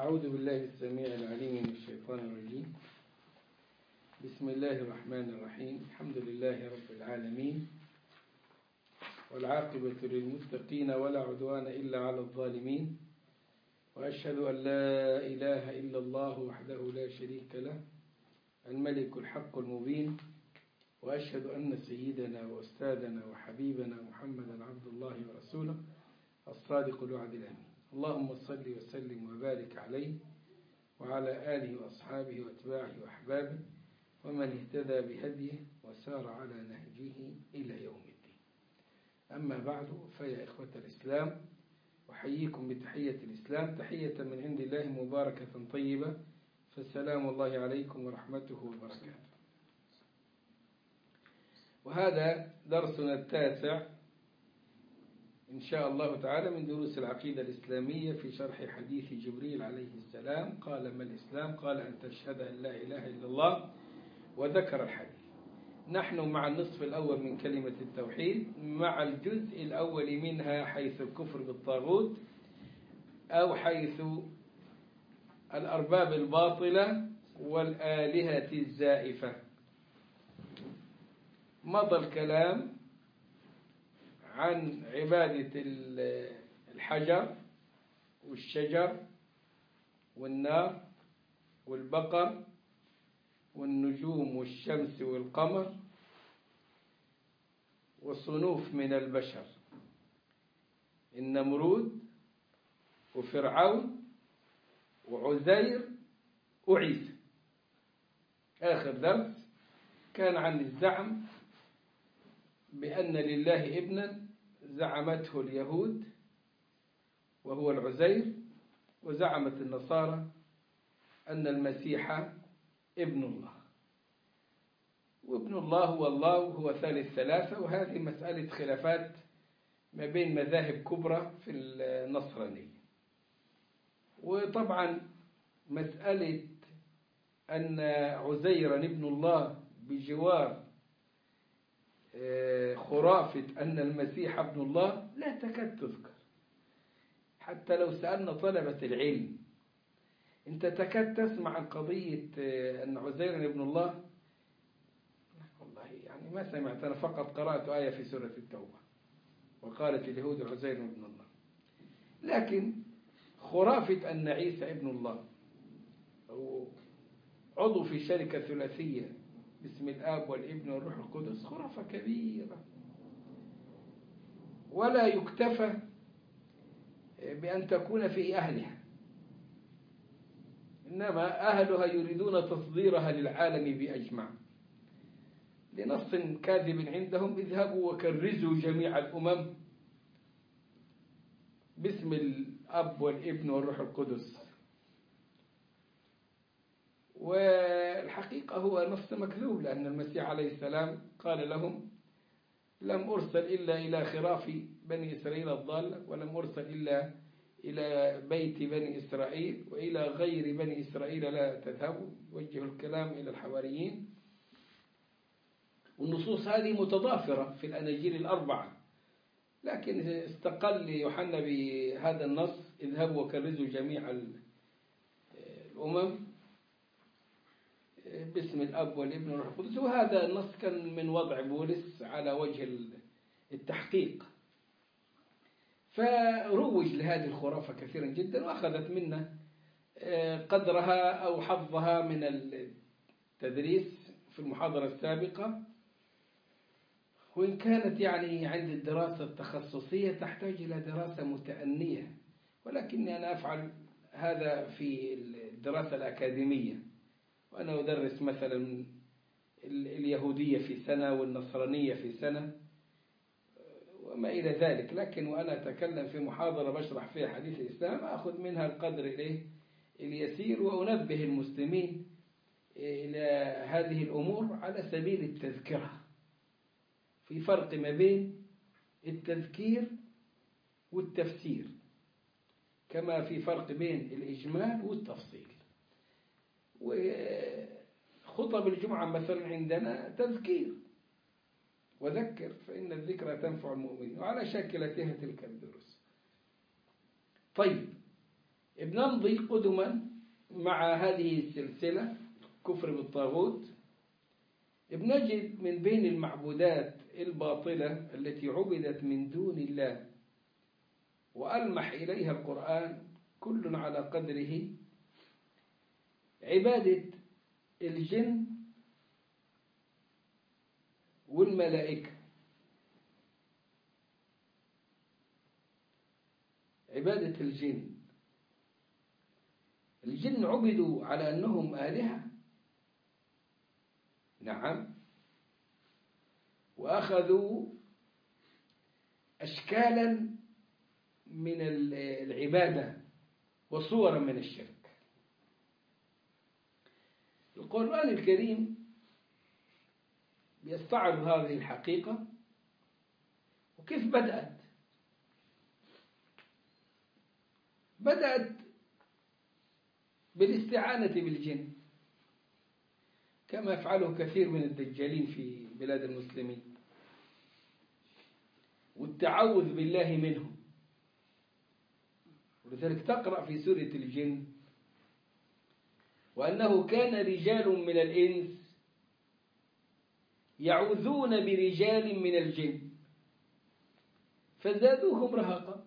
أعوذ بالله السميع العليم من الشيطان الرجيم. بسم الله الرحمن الرحيم. الحمد لله رب العالمين، والعاقبة للمتقين ولا عدوان إلا على الظالمين، وأشهد أن لا إله إلا الله وحده لا شريك له الملك الحق المبين، وأشهد أن سيدنا وأستاذنا وحبيبنا محمدا عبد الله ورسوله الصادق الوعد الأمين. اللهم صل وسلم وبارك عليه وعلى آله وأصحابه وأتباعه وأحبابه ومن اهتدى بهديه وسار على نهجه إلى يوم الدين. أما بعد، فيا إخوة الإسلام، أحييكم بتحية الإسلام، تحية من عند الله مباركة طيبة، فالسلام الله عليكم ورحمته وبركاته. وهذا درسنا التاسع إن شاء الله تعالى من دروس العقيدة الإسلامية في شرح حديث جبريل عليه السلام. قال: ما الإسلام؟ قال: أن تشهد أن لا إله إلا الله، وذكر الحديث. نحن مع النصف الأول من كلمة التوحيد، مع الجزء الأول منها، حيث الكفر بالطاغوت أو حيث الأرباب الباطلة والآلهة الزائفة. مضى الكلام عن عبادة الحجر والشجر والنار والبقر والنجوم والشمس والقمر وصنوف من البشر: النمرود وفرعون وعزير وعيسى. آخر درس كان عن الزعم بأن لله ابنا زعمته اليهود وهو العزير، وزعمت النصارى أن المسيح ابن الله، وابن الله هو الله هو ثالث ثلاثة. وهذه مسألة خلافات ما بين مذاهب كبرى في النصرانية. وطبعا مسألة أن عزيرا ابن الله بجوار خرافة أن المسيح ابن الله لا تكاد تذكر. حتى لو سألنا طلبة العلم: أنت تكاد تسمع عن قضية أن عزير ابن الله؟ والله يعني ما سمعت، أنا فقط قرأت آية في سورة التوبة: وقالت اليهود عزير ابن الله. لكن خرافة أن عيسى ابن الله أو عضو في شركة ثلاثية باسم الآب والابن والروح القدس خرافة كبيرة، ولا يكتفى بأن تكون في أهلها، إنما أهلها يريدون تصديرها للعالم بأجمع لنص كاذب عندهم: اذهبوا وكرزوا جميع الأمم باسم الأب والابن والروح القدس. والحقيقة هو نص مكذوب، لأن المسيح عليه السلام قال لهم: لم أرسل إلا إلى خراف بني إسرائيل الضالة، ولم أرسل إلا إلى بيت بني إسرائيل، وإلى غير بني إسرائيل لا تذهبوا. وجه الكلام إلى الحواريين. والنصوص هذه متضافرة في الأناجيل الأربعة، لكن استقل يوحنا بهذا النص: اذهبوا وكرزوا جميع الأمم باسم الأب والابن والروح القدس. وهذا النص كان من وضع بولس على وجه التحقيق، فروج لهذه الخرافة كثيرا جدا، وأخذت منا قدرها أو حظها من التدريس في المحاضرة السابقة. وإن كانت يعني عند الدراسة التخصصية تحتاج إلى دراسة متأنية، ولكني أنا أفعل هذا في الدراسة الأكاديمية، وأنا أدرس مثلا اليهودية في سنة والنصرانية في سنة وما إلى ذلك. لكن وأنا أتكلم في محاضرة بشرح فيها حديث الإسلام أخذ منها القدر اليسير، وأنبه المسلمين إلى هذه الأمور على سبيل التذكرة. في فرق ما بين التذكير والتفسير، كما في فرق بين الإجمال والتفصيل. وخطب الجمعة مثلا عندنا تذكير: وذكر فإن الذكرى تنفع المؤمنين، وعلى شاكلتها تلك الدروس. طيب، بنمضي قدما مع هذه السلسلة كفر بالطاغوت، بنجد من بين المعبودات الباطلة التي عبدت من دون الله وألمح إليها القرآن كل على قدره عبادة الجن والملائكة. عبادة الجن عبدوا على أنهم آلهة، نعم، وأخذوا أشكالا من العبادة وصورا من الشرك. القرآن الكريم يستعرض هذه الحقيقة وكيف بدأت بالاستعانة بالجن كما يفعله كثير من الدجالين في بلاد المسلمين، والتعوذ بالله منهم. ولذلك تقرأ في سورة الجن: وأنه كان رجال من الإنس يعوذون برجال من الجن فزادوهم رهقا.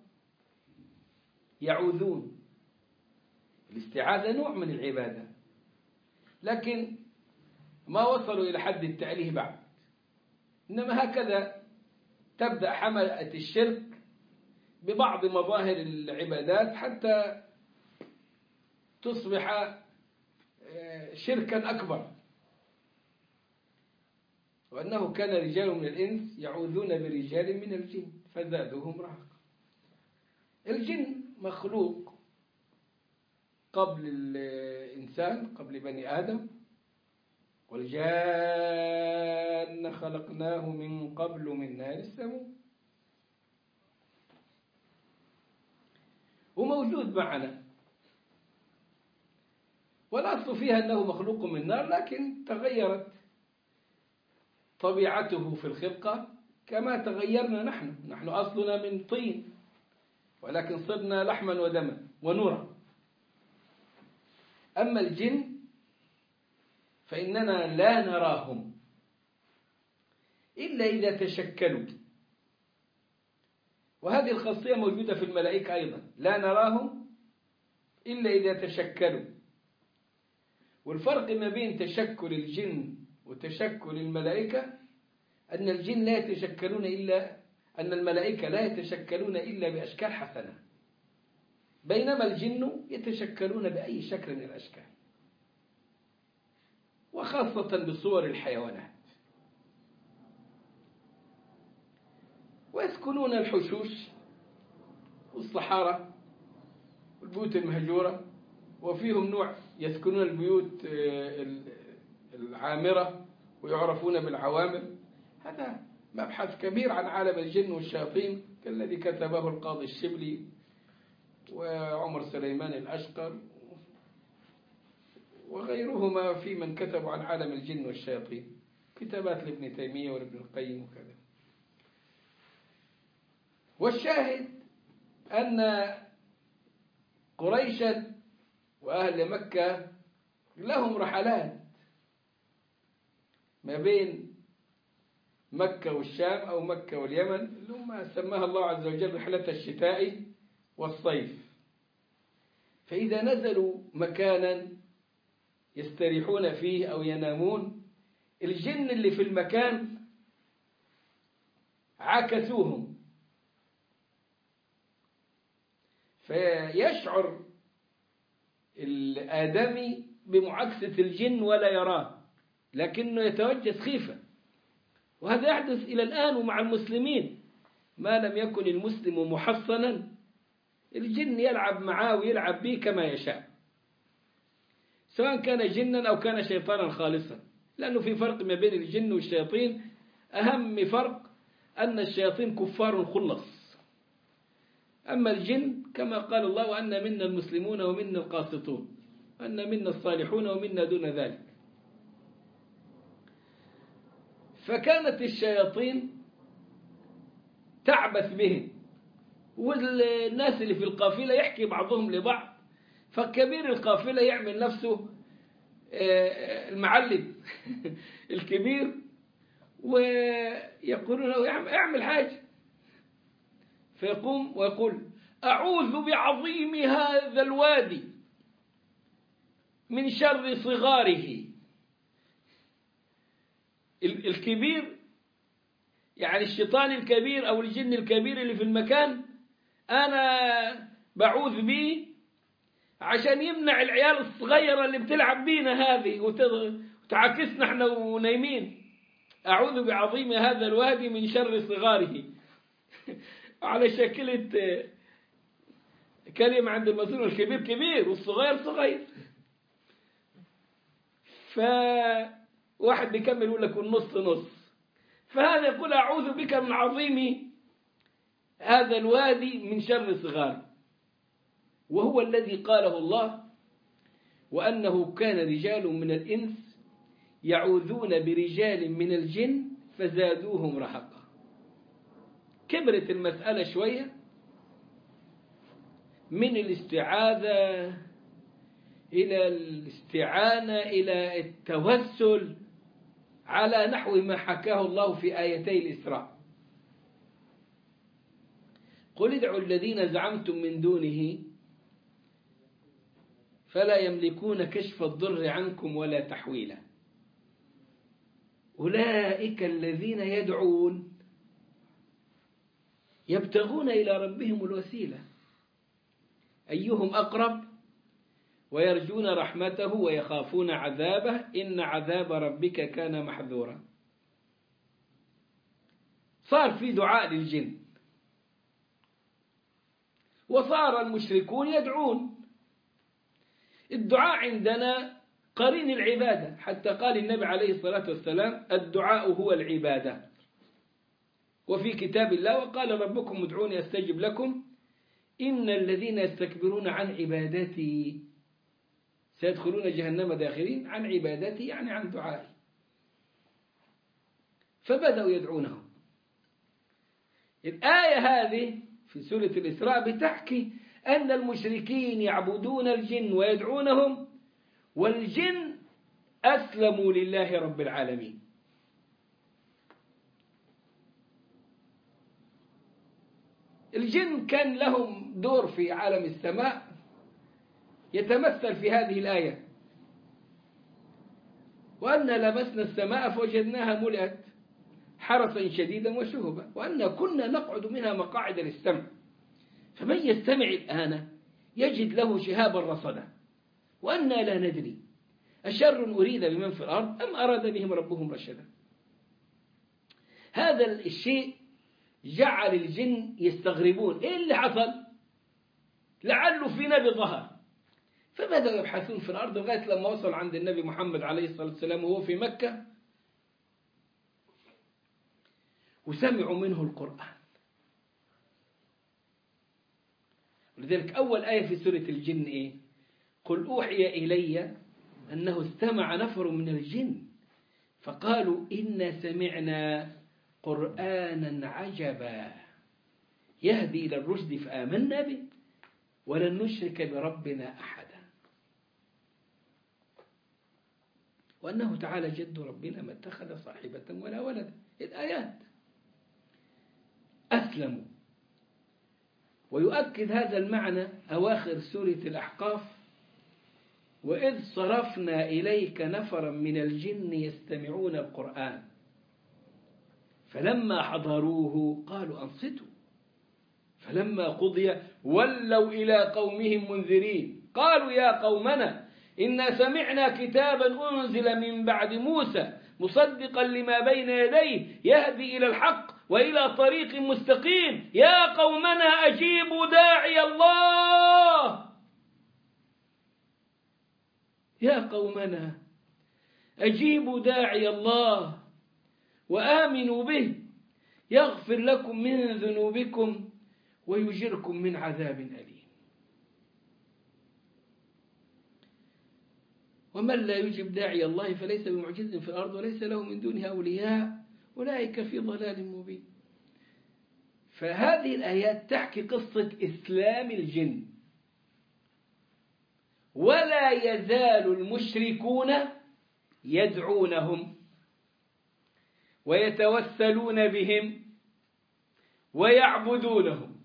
يعوذون، الاستعاذة نوع من العبادة، لكن ما وصلوا إلى حد التأليه بعد، إنما هكذا تبدأ حملة الشرك ببعض مظاهر العبادات حتى تصبح شركا أكبر. وأنه كان رجال من الإنس يعوذون برجال من الجن فزادوهم رهقا. الجن مخلوق قبل الإنسان، قبل بني آدم، والجان خلقناه من قبل من نار السموم، وموجود معنا. والأصل فيها أنه مخلوق من نار، لكن تغيرت طبيعته في الخلقة كما تغيرنا نحن أصلنا من طين، ولكن صرنا لحما ودما ونورا. أما الجن فإننا لا نراهم إلا إذا تشكلوا، وهذه الخاصية موجودة في الملائكة أيضا، لا نراهم إلا إذا تشكلوا. والفرق ما بين تشكل الجن وتشكل الملائكة أن الجن لا يتشكلون أن الملائكة لا يتشكلون إلا بأشكال حسنة، بينما الجن يتشكلون بأي شكل من الأشكال، وخاصة بصور الحيوانات. ويسكنون الحشوش والصحارى والبيوت المهجورة، وفيهم نوع يسكنون البيوت العامرة ويعرفون بالعوامر. هذا مبحث كبير عن عالم الجن والشياطين كالذي كتبه القاضي الشبلي وعمر سليمان الأشقر وغيرهما في من كتبوا عن عالم الجن والشياطين، كتابات لابن تيمية ولابن القيم وكذا. والشاهد أن قريشا وأهل مكة لهم رحلات ما بين مكة والشام أو مكة واليمن، اللي هم سماها الله عز وجل رحلة الشتاء والصيف. فإذا نزلوا مكانا يستريحون فيه أو ينامون، الجن اللي في المكان عاكسوهم، فيشعر الآدمي بمعاكسة الجن ولا يراه، لكنه يتوجس خيفة. وهذا يحدث إلى الآن ومع المسلمين، ما لم يكن المسلم محصنا الجن يلعب معاه ويلعب به كما يشاء، سواء كان جنا أو كان شيطانا خالصا، لأنه في فرق ما بين الجن والشياطين. أهم فرق أن الشياطين كفار خلص، أما الجن كما قال الله: وأن منا المسلمون ومنا القاسطون، وأن منا الصالحون ومنا دون ذلك. فكانت الشياطين تعبث بهم، والناس اللي في القافلة يحكي بعضهم لبعض فكبير القافلة يعمل نفسه المعلم الكبير، ويقولون له اعمل حاجة، فيقوم ويقول أعوذ بعظيم هذا الوادي من شر صغاره. الكبير يعني الشيطان الكبير أو الجن الكبير اللي في المكان، أنا بعوذ به عشان يمنع العيال الصغيرة اللي بتلعب بينا هذه وتعاكسنا احنا ونايمين. أعوذ بعظيم هذا الوادي من شر صغاره على شكلة كلمة عند المسؤول، الكبير كبير والصغير صغير. فواحد بيكمل يقول لك والنص نص. فهذا يقول أعوذ بك من عظيم هذا الوادي من شر صغاره، وهو الذي قاله الله وأنه كان رجال من الإنس يعوذون برجال من الجن فزادوهم رهقا. كبرت المسألة شوية من الاستعاذة إلى الاستعانة إلى التوسل على نحو ما حكاه الله في آيتي الإسراء. قل ادعوا الذين زعمتم من دونه فلا يملكون كشف الضر عنكم ولا تحويلا أولئك الذين يدعون يبتغون إلى ربهم الوسيلة أيهم أقرب ويرجون رحمته ويخافون عذابه إن عذاب ربك كان محذورا. صار في دعاء للجن، وصار المشركون يدعون. الدعاء عندنا قرين العبادة، حتى قال النبي عليه الصلاة والسلام الدعاء هو العبادة. وفي كتاب الله وقال ربكم ادعوني أستجب لكم إن الذين يستكبرون عن عبادتي سيدخلون جهنم داخرين. عن عبادتي يعني عن دعائي. فبدأوا يدعونه. الآية هذه في سورة الإسراء بتحكي أن المشركين يعبدون الجن ويدعونهم، والجن أسلموا لله رب العالمين. الجن كان لهم دور في عالم السماء يتمثل في هذه الآية وأن لمسنا السماء فوجدناها ملئت حرسا شديدا وشهبا وأن كنا نقعد منها مقاعد للسمع فمن يستمع الآن يجد له شهابا رصدا وأنا لا ندري أشر أريد بمن في الأرض أم أراد بهم ربهم رشدا. هذا الشيء جعل الجن يستغربون إيه اللي حصل، لعله في نبي ظهر. فبدأوا يبحثون في الأرض لغاية لما وصل عند النبي محمد عليه الصلاة والسلام وهو في مكة، وسمعوا منه القرآن. ولذلك أول آية في سورة الجن إيه؟ قل أوحي إلي أنه استمع نفر من الجن فقالوا إنا سمعنا قرآنا عجبا يهدي إلى الرشد فآمنا به ولن نشرك بربنا أحدا وأنه تعالى جد ربنا ما اتخذ صاحبة ولا ولدا. الآيات أسلموا. ويؤكد هذا المعنى أواخر سورة الأحقاف وإذ صرفنا إليك نفرا من الجن يستمعون القرآن فلما حضروه قالوا أنصتوا فلما قضي ولوا إلى قومهم منذرين قالوا يا قومنا إنا سمعنا كتابا أنزل من بعد موسى مصدقا لما بين يديه يهدي إلى الحق وإلى طريق مستقيم يا قومنا أجيبوا داعي الله يا قومنا أجيبوا داعي الله وآمنوا به يغفر لكم من ذنوبكم ويجركم من عذاب أليم. ومن لا يجب داعي الله فليس بمعجز في الأرض وليس له من دونها أولياء أولئك في ضلال مبين. فهذه الآيات تحكي قصة إسلام الجن ولا يزال المشركون يدعونهم ويتوسلون بهم ويعبدونهم.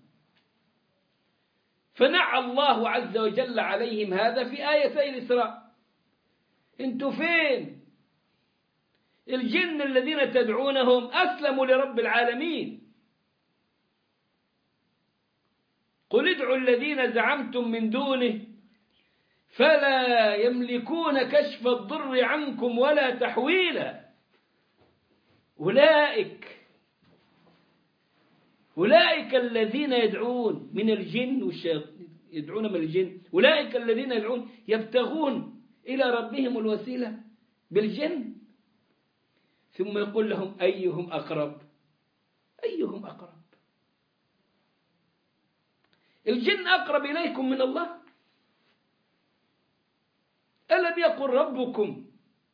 فنعى الله عز وجل عليهم هذا في آيتي الإسراء. انتوا فين؟ الجن الذين تدعونهم أسلموا لرب العالمين. قل ادعوا الذين زعمتم من دونه فلا يملكون كشف الضر عنكم ولا تحويلا. أولئك الذين يدعون من الجن والشياطين، يدعون من الجن، أولئك الذين يدعون يبتغون إلى ربهم الوسيلة بالجن، ثم يقول لهم أيهم أقرب. أيهم أقرب؟ الجن أقرب إليكم من الله. ألم يقل ربكم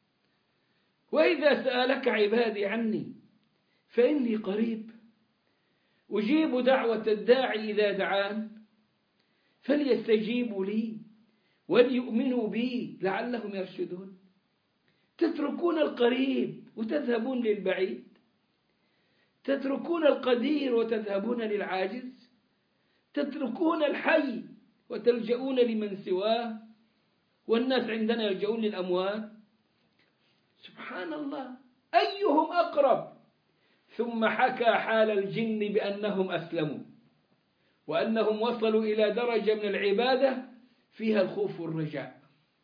وإذا سألك عبادي عني فإني قريب أجيب دعوة الداعي إذا دعان فليستجيبوا لي وليؤمنوا بي لعلهم يرشدون. تتركون القريب وتذهبون للبعيد، تتركون القدير وتذهبون للعاجز، تتركون الحي وتلجؤون لمن سواه، والناس عندنا يلجؤون للأموات. سبحان الله، أيهم أقرب؟ ثم حكى حال الجن بأنهم أسلموا وأنهم وصلوا إلى درجة من العبادة فيها الخوف والرجاء،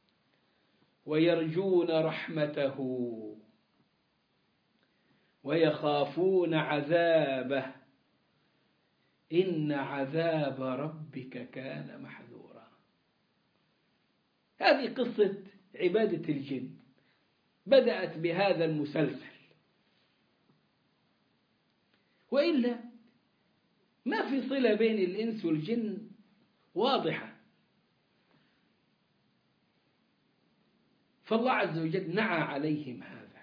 ويرجون رحمته ويخافون عذابه، إن عذاب ربك كان محذورا. هذه قصة عبادة الجن، بدأت بهذا المسلسل، وإلا ما في صلة بين الإنس والجن واضحة. فالله عز وجل نعى عليهم هذا،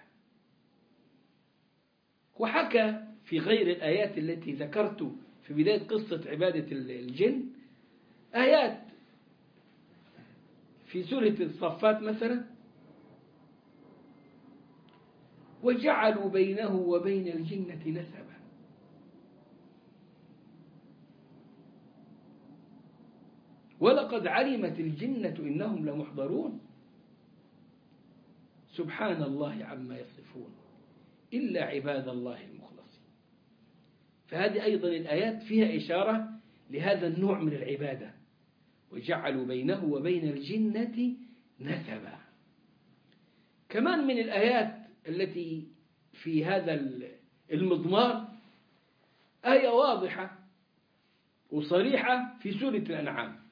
وحكى في غير الآيات التي ذكرت في بداية قصة عبادة الجن آيات في سورة الصفات مثلا: وجعلوا بينه وبين الجنة نسبا. ولقد علمت الجنة إنهم لمحضرون. سبحان الله عما يصفون إلا عباد الله المخلصين. فهذه أيضا الآيات فيها إشارة لهذا النوع من العبادة: وجعلوا بينه وبين الجنة نسبا. كمان من الآيات التي في هذا المضمار آية واضحة وصريحة في سورة الأنعام: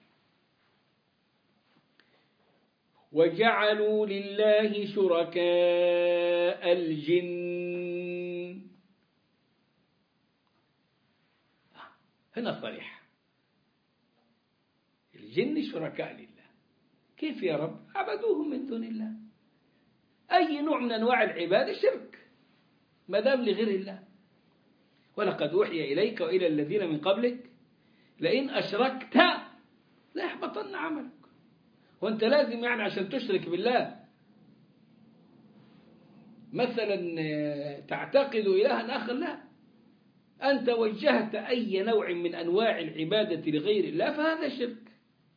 وجعلوا لله شركاء الجن. هنا صريح، الجن شركاء لله. كيف يا رب؟ عبدوهم من دون الله. أي نوع من أنواع العبادة شرك ما دام لغير الله. ولقد أوحي إليك وإلى الذين من قبلك لئن أشركت لا يحبطن عملك. وأنت لازم يعني عشان تشرك بالله مثلا تعتقد إلها آخر؟ لا، أنت وجهت أي نوع من أنواع العبادة لغير الله فهذا شرك.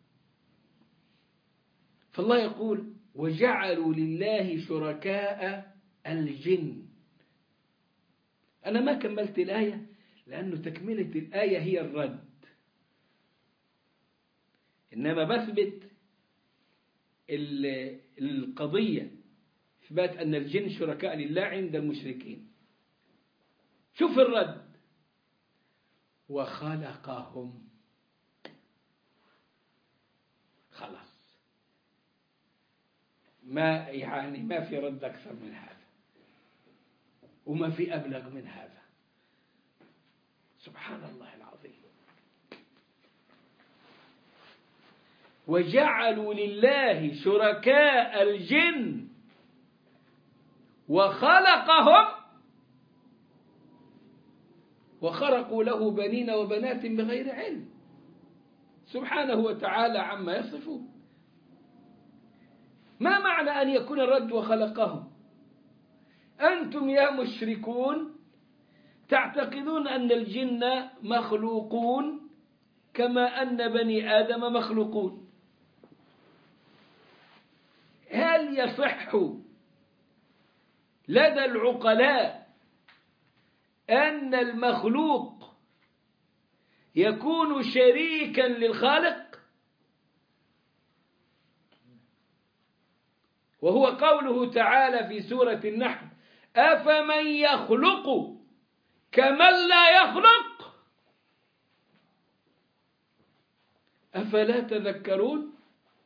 فالله يقول: وجعلوا لله شركاء الجن. أنا ما كملت الآية لأنه تكملة الآية هي الرد، إنما بثبت القضية إثبات أن الجن شركاء لله عند المشركين. شوف الرد: وخلقهم. خلاص، ما في رد أكثر من هذا وما في أبلغ من هذا. سبحان الله العظيم. وجعلوا لله شركاء الجن وخلقهم وخرقوا له بنين وبنات بغير علم. سبحانه وتعالى عما يصفون. ما معنى أن يكون الرد وخلقهم؟ أنتم يا مشركون تعتقدون أن الجن مخلوقون كما أن بني آدم مخلوقون. هل يصح لدى العقلاء أن المخلوق يكون شريكا للخالق؟ وهو قوله تعالى في سورة النحل: أفمن يخلق كمن لا يخلق أفلا تذكرون؟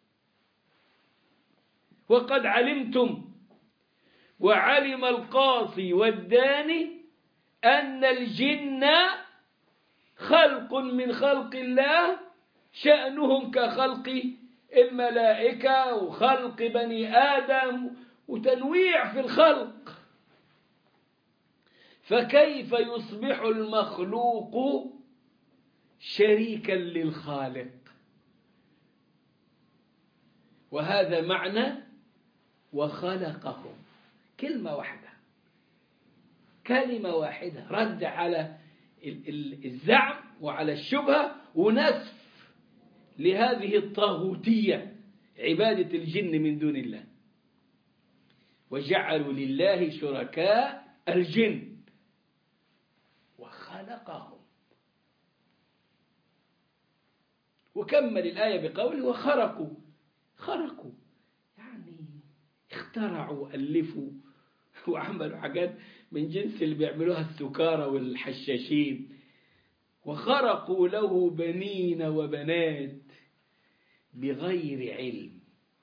وقد علمتم وعلم القاصي والداني أن الجن خلق من خلق الله، شأنهم كخلق الملائكة وخلق بني آدم وتنويع في الخلق، فكيف يصبح المخلوق شريكا للخالق؟ وهذا معنى وخلقهم، كلمة واحدة، كلمة واحدة، رد على الزعم وعلى الشبهة ونسف لهذه الطاغوتية عبادة الجن من دون الله. وجعلوا لله شركاء الجن وخلقهم. وكمل الآية بقوله: وخرقوا، خرقوا يعني اخترعوا، ألفوا وعملوا حاجات من جنس اللي بيعملوها السكارى والحشاشين. وخرقوا له بنين وبنات بغير علم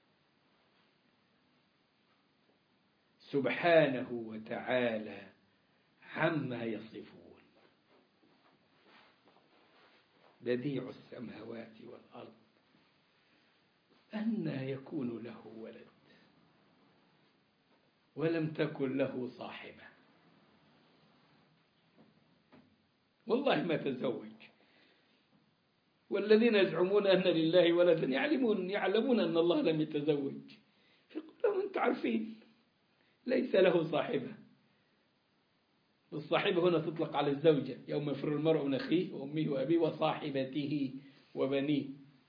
سبحانه وتعالى عما يصفون. بديع السماوات والأرض أنى يكون له ولد ولم تكن له صاحبة. والله ما تزوج. والذين يزعمون أن لله ولدا يعلمون أن الله لم يتزوج، فيقول لهم: أنتم عارفين ليس له صاحبة. والصاحبة هنا تطلق على الزوجة: يوم يفر المرء من أخيه وأمه وأبيه وصاحبته وبنيه.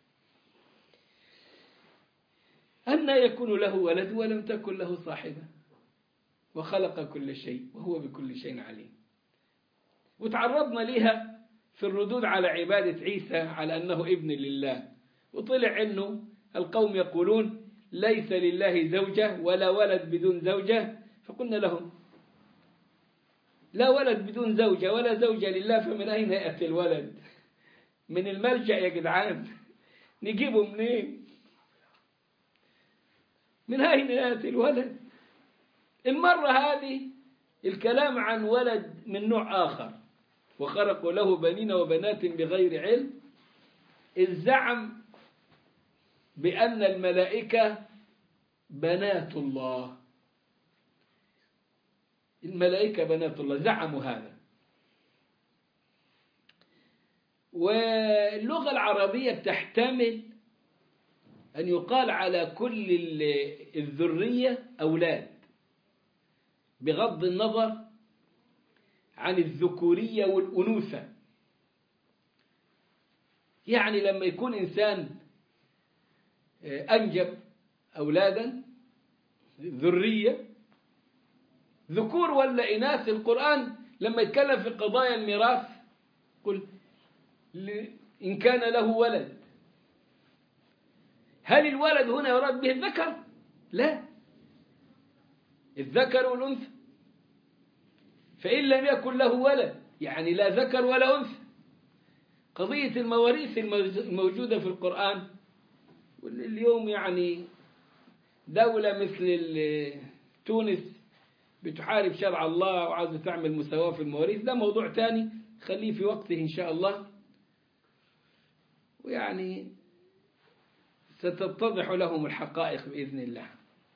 أن يكون له ولد ولم تكن له صاحبة، وخلق كل شيء وهو بكل شيء عليم. وتعرضنا لها في الردود على عبادة عيسى على أنه ابن لله، وطلع أنه القوم يقولون ليس لله زوجة ولا ولد بدون زوجة، فقلنا لهم: لا ولد بدون زوجة ولا زوجة لله، فمن أين يأتي الولد؟ من الملجأ يا جدعان، نجيبه منين؟ من أين يأتي الولد؟ المرة هذه الكلام عن ولد من نوع آخر. وخرقوا له بنين وبنات بغير علم، الزعم بأن الملائكة بنات الله. الملائكة بنات الله، زعموا هذا. واللغة العربية تحتمل أن يقال على كل الذرية أولاد، بغض النظر عن الذكورية والأنوثة. يعني لما يكون إنسان أنجب أولادا ذرية ذكور ولا إناث، القرآن لما يتكلم في قضايا الميراث قل إن كان له ولد، هل الولد هنا يراد به الذكر؟ لا، الذكر والأنثى. فإن لم يكن له ولد يعني لا ذكر ولا أنثى. قضية المواريث الموجودة في القرآن، واليوم يعني دولة مثل تونس بتحارب شرع الله وعايزة تعمل مساواة في المواريث، ده موضوع تاني خليه في وقته إن شاء الله، ويعني ستتضح لهم الحقائق بإذن الله.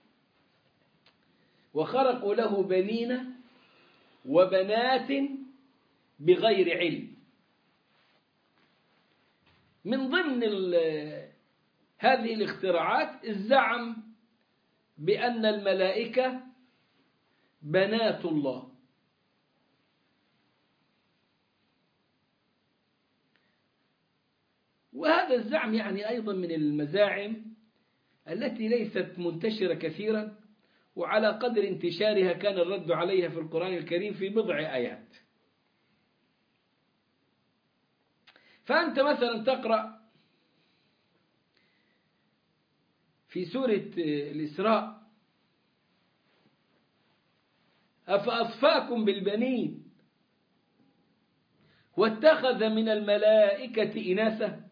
وخرقوا له بنين وبنات بغير علم. من ضمن هذه الاختراعات الزعم بأن الملائكة بنات الله. وهذا الزعم يعني أيضا من المزاعم التي ليست منتشرة كثيرا، وعلى قدر انتشارها كان الرد عليها في القرآن الكريم في بضع آيات. فأنت مثلا تقرأ في سورة الإسراء: أفأصفاكم بالبنين واتخذ من الملائكة إناثا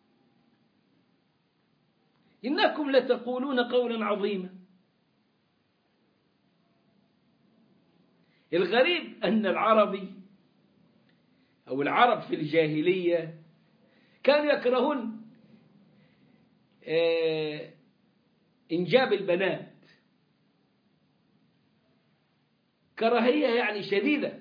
إنكم لتقولون قولا عظيما. الغريب أن العربي أو العرب في الجاهلية كانوا يكرهون إنجاب البنات كراهية يعني شديدة.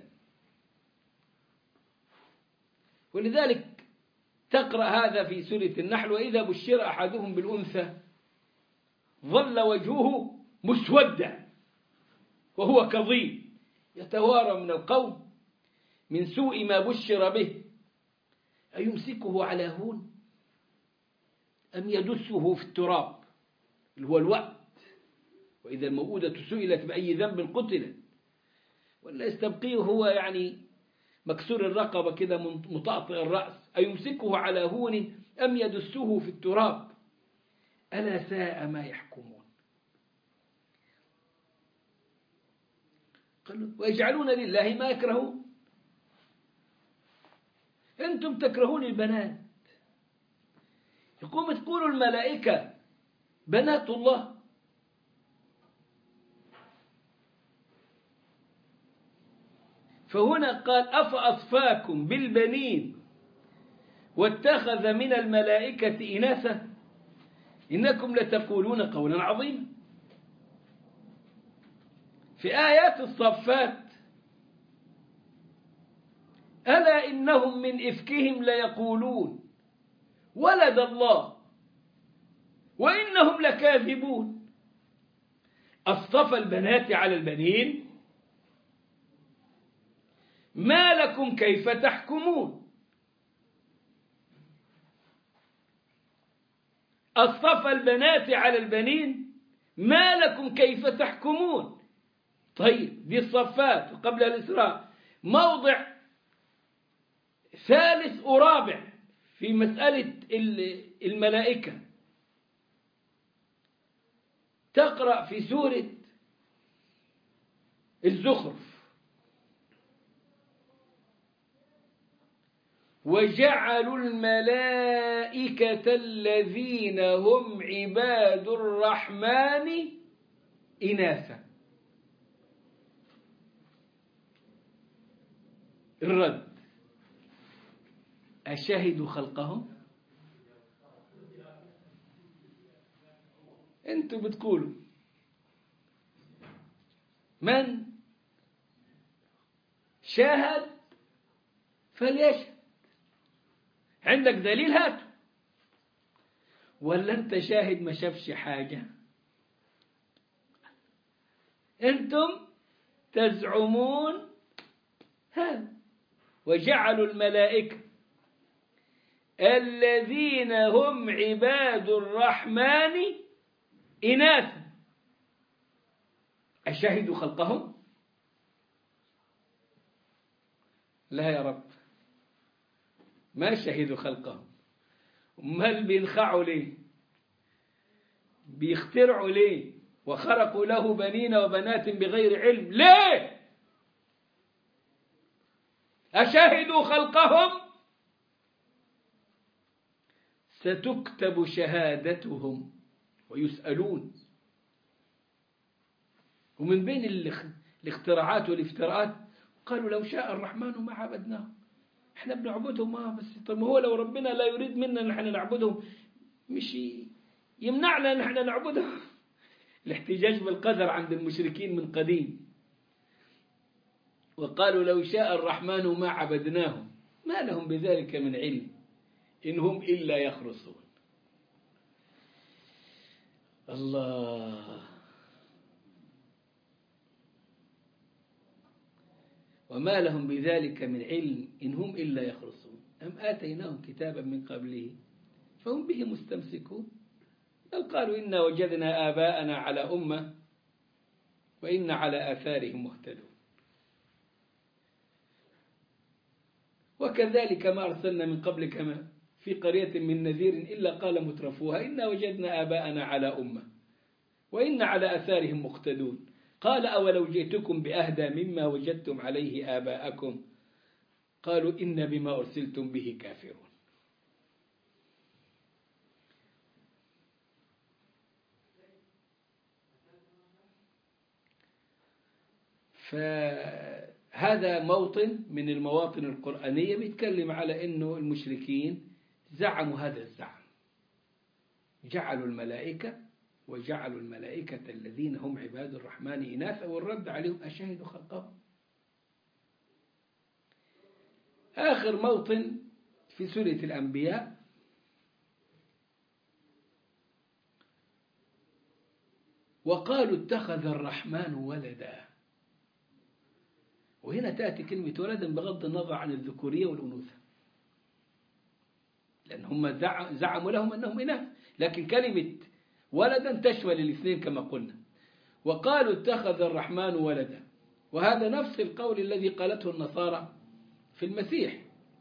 ولذلك تقرأ هذا في سورة النحل: وإذا بشر أحدهم بالأنثى ظل وجهه مسودا وهو كظيم يتوارى من القوم من سوء ما بشر به أيمسكه على هون أم يدسه في التراب، اللي هو الوقت، وإذا الموءودة سئلت بأي ذنب قتلت، ولا يستبقيه هو يعني مكسور الرقبة كده مطأطئ الرأس، أيمسكه على هون أم يدسه في التراب ألا ساء ما يحكمون. ويجعلون لله ما يكرهون. أنتم تكرهون البنات، يقوم تقولوا الملائكة بنات الله. فهنا قال: أفأصفاكم بالبنين واتخذ من الملائكة إناثا إنكم لتقولون قولا عظيما. في آيات الصفات: ألا إنهم من إفكهم ليقولون ولد الله وإنهم لكاذبون. أصطفى البنات على البنين ما لكم كيف تحكمون. أصطفى البنات على البنين ما لكم كيف تحكمون. طيب دي الصفات قبل الإسراء، موضع ثالث ورابع في مسألة الملائكة. تقرأ في سورة الزخرف: وجعلوا الملائكة الذين هم عباد الرحمن إناثا. الرد: أشهدوا خلقهم؟ أنتم بتقولوا من شاهد فليشهد. عندك دليل هات. ولا أنت شاهد ما شافش حاجة؟ أنتم تزعمون هذا. وجعلوا الملائكة الذين هم عباد الرحمن إناثا أشهدوا خلقهم؟ لا يا رب، ما شهدوا خلقهم. امال بينخعوا ليه؟ بيخترعوا ليه؟ وخرقوا له بنين وبنات بغير علم ليه؟ أشهدوا خلقهم؟ ستكتب شهادتهم ويسألون. ومن بين الاختراعات والافتراءات قالوا لو شاء الرحمن ما عبدناه. احنا بنعبدهم بس طب هو لو ربنا لا يريد منا ان احنا نعبدهم مش يمنعنا ان احنا نعبدهم. الاحتجاج بالقدر عند المشركين من قديم. وقالوا لو شاء الرحمن ما عبدناهم ما لهم بذلك من علم إن هم إلا يخرصون. الله. وما لهم بذلك من علم إن هم إلا يخرصون أم آتيناهم كتابا من قبله فهم به مستمسكون بل قالوا إنا وجدنا آباءنا على أمة وإن على آثارهم مهتدون وكذلك ما أرسلنا من قبلك في قرية من نذير إلا قال مترفوها إنا وجدنا آباءنا على أمة وإن على آثارهم مقتدون قال أولو جئتكم بأهدى مما وجدتم عليه آباءكم قالوا إن بما أرسلتم به كافرون. فهذا موطن من المواطن القرآنية بيتكلم على أنه المشركين زعموا هذا الزعم، جعلوا الملائكة وجعلوا الملائكة الذين هم عباد الرحمن إناثا، والرد عليهم أشهدوا خلقهم. آخر موطن في سورة الأنبياء وقالوا اتخذ الرحمن ولدا، وهنا تأتي كلمة ولدا بغض النظر عن الذكورية والأنوثة، لأن هم زعموا لهم أنهم إناث، لكن كلمة ولدا تشمل الاثنين كما قلنا. وقالوا اتخذ الرحمن ولدا، وهذا نفس القول الذي قالته النصارى في المسيح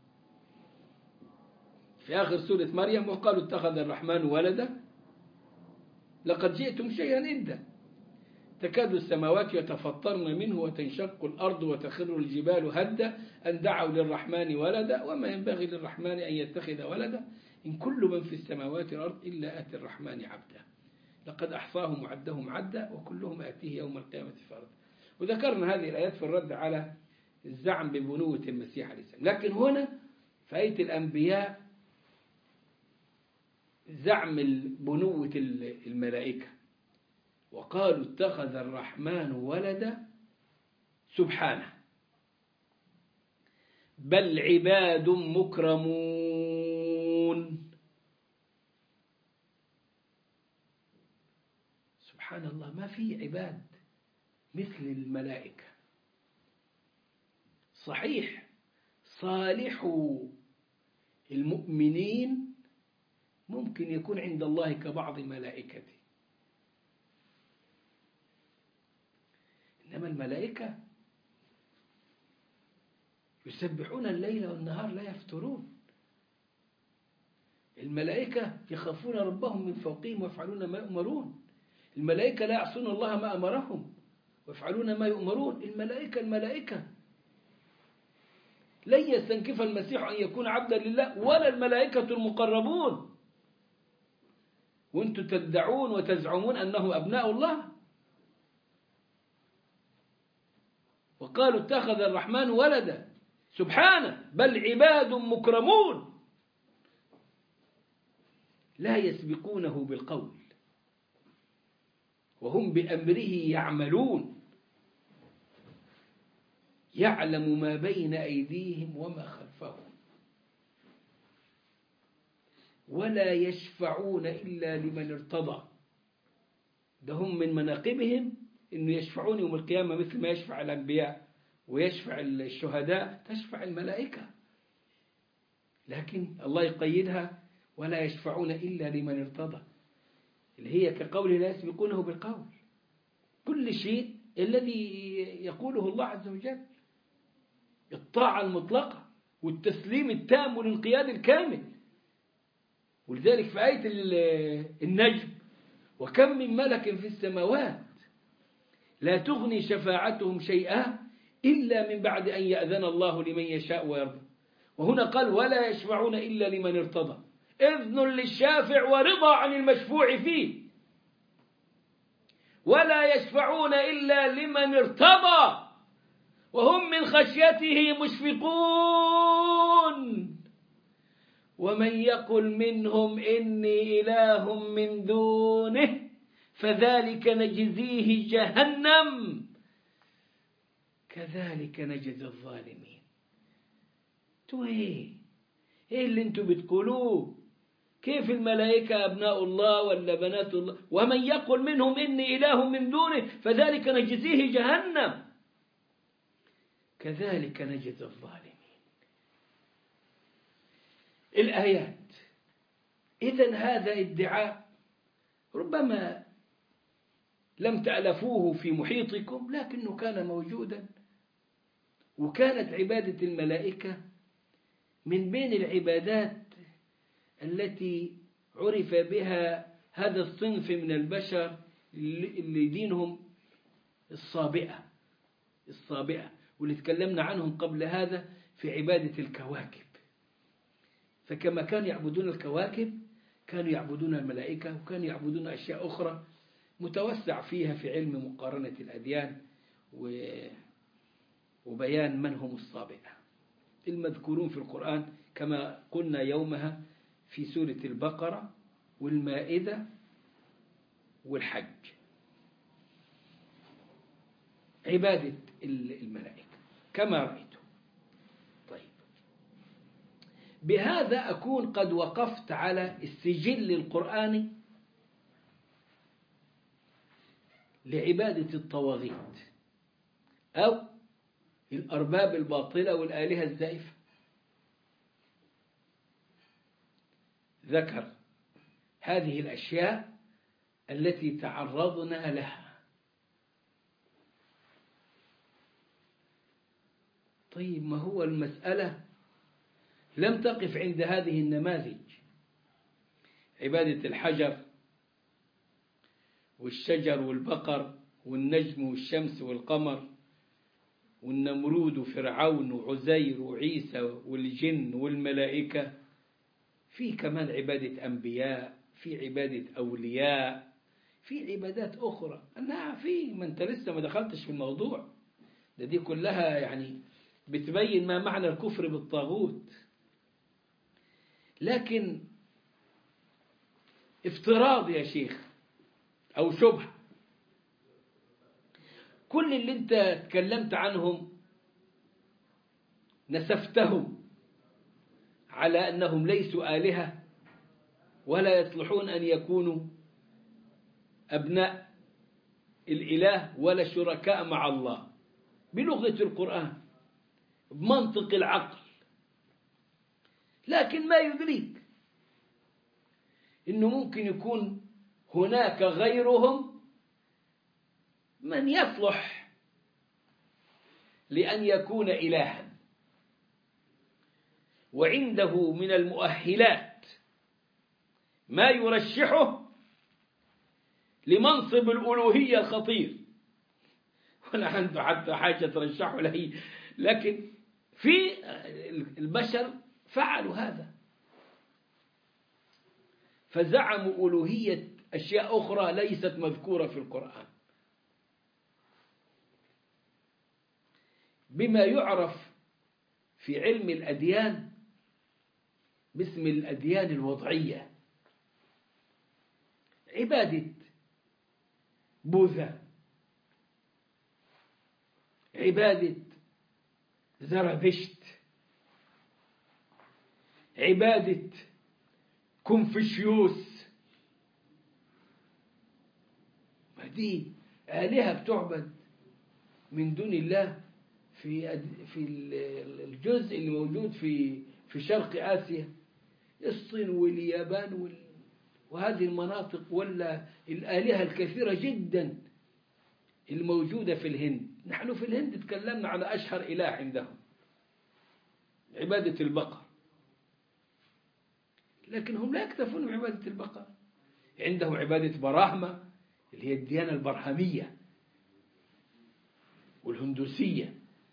في آخر سورة مريم، وقالوا اتخذ الرحمن ولدا لقد جئتم شيئا إدا تكاد السماوات يتفطرن منه وتنشق الأرض وتخر الجبال هدا أن دعوا للرحمن ولدا وما ينبغي للرحمن أن يتخذ ولدا إن كل من في السماوات والأرض إلا آتي الرحمن عبدا لقد أحصاهم وعدهم عدا وكلهم آتيه يوم القيامة فردا. وذكرنا هذه الآيات في الرد على الزعم ببنوة المسيح عليه السلام. لكن هنا في آية الأنبياء زعم بنوة الملائكة، وقالوا اتخذ الرحمن ولدا سبحانه بل عباد مكرمون. سبحان الله، ما في عباد مثل الملائكة. صحيح صالح المؤمنين ممكن يكون عند الله كبعض ملائكته، إنما الملائكة يسبحون الليل والنهار لا يفترون. الملائكة يخافون ربهم من فوقهم ويفعلون ما يؤمرون. الملائكة لا يعصون الله ما أمرهم ويفعلون ما يؤمرون. الملائكة لن يستنكف المسيح أن يكون عبدا لله ولا الملائكة المقربون، وانتم تدعون وتزعمون أنه أبناء الله. وقالوا اتخذ الرحمن ولدا سبحانه بل عباد مكرمون لا يسبقونه بالقول وهم بأمره يعملون يعلم ما بين أيديهم وما خلفهم ولا يشفعون إلا لمن ارتضى. ده هم من مناقبهم إنه يشفعون يوم القيامة مثل ما يشفع الأنبياء ويشفع الشهداء، تشفع الملائكة، لكن الله يقيدها ولا يشفعون إلا لمن ارتضى، اللي هي كقوله لا يسبقونه بالقول. كل شيء الذي يقوله الله عز وجل، الطاعة المطلقة والتسليم التام والانقياد الكامل. ولذلك في آية النجم وكم من ملك في السماوات لا تغني شفاعتهم شيئا إلا من بعد أن يأذن الله لمن يشاء ويرضى. وهنا قال ولا يشفعون إلا لمن ارتضى، إذن للشافع ورضا عن المشفوع فيه. ولا يشفعون إلا لمن ارتضى وهم من خشيته مشفقون. ومن يقل منهم إني إله من دونه فذلك نجزيه جهنم كذلك نجزي الظالمين. ايه اللي انتوا بتقولوه؟ كيف الملائكة أبناء الله ولا بنات الله؟ ومن يقل منهم إني إله من دونه فذلك نجزيه جهنم كذلك نجزي الظالمين. الآيات. إذن هذا ادعاء ربما لم تألفوه في محيطكم، لكنه كان موجودا. وكانت عبادة الملائكة من بين العبادات التي عرف بها هذا الصنف من البشر اللي دينهم الصابئة واللي تكلمنا عنهم قبل هذا في عبادة الكواكب. فكما كانوا يعبدون الكواكب كانوا يعبدون الملائكة، وكانوا يعبدون أشياء أخرى متوسع فيها في علم مقارنة الأديان وبيان من هم الصابئة المذكورون في القرآن كما قلنا يومها في سورة البقرة والمائدة والحج. عبادة الملائكة كما رأيتم. طيب، بهذا أكون قد وقفت على السجل القرآني لعبادة الطواغيت أو الأرباب الباطلة والآلهة الزائفة. ذكر هذه الأشياء التي تعرضنا لها. طيب، ما هو المسألة لم تقف عند هذه النماذج، عبادة الحجر والشجر والبقر والنجم والشمس والقمر والنمرود وفرعون وعزير وعيسى والجن والملائكة. في كمان عبادة أنبياء، في عبادة أولياء، في عبادات أخرى. أنها ما أنت لسه ما دخلتش في الموضوع ده. دي كلها يعني بتبين ما معنى الكفر بالطاغوت. لكن افتراض يا شيخ أو شبه، كل اللي انت تكلمت عنهم نسفتهم على أنهم ليسوا آلهة ولا يصلحون أن يكونوا أبناء الإله ولا شركاء مع الله بلغة القرآن بمنطق العقل. لكن ما يدريك إنه ممكن يكون هناك غيرهم من يصلح لأن يكون إلها وعنده من المؤهلات ما يرشحه لمنصب الألوهية الخطير، ولا عنده حتى حاجة ترشحه له. لكن في البشر فعلوا هذا، فزعموا ألوهية أشياء أخرى ليست مذكورة في القرآن، بما يعرف في علم الأديان باسم الأديان الوضعية. عبادة بوذا، عبادة زرادشت، عبادة كونفوشيوس. دي آلهة بتعبد من دون الله في الجزء اللي موجود في شرق آسيا، الصين واليابان وهذه المناطق، ولا الآلهة الكثيرة جدا الموجودة في الهند. نحن في الهند تكلمنا على أشهر إله عندهم عبادة البقر، لكن هم لا يكتفون بعبادة البقر. عندهم عبادة براهما اللي هي الديانة البرهمية والهندوسية.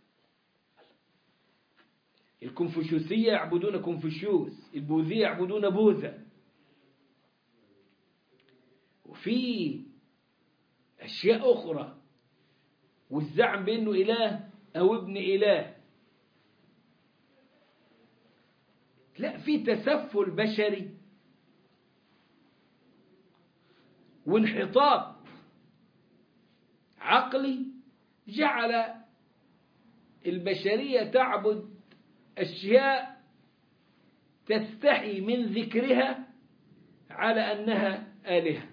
الكونفوشيوسية يعبدون كونفوشيوس، البوذية يعبدون بوذا. وفي أشياء أخرى، والزعم بأنه إله أو ابن إله. لا، في تسفل بشري وانحطاط عقلي جعل البشرية تعبد أشياء تستحي من ذكرها على أنها آلهة.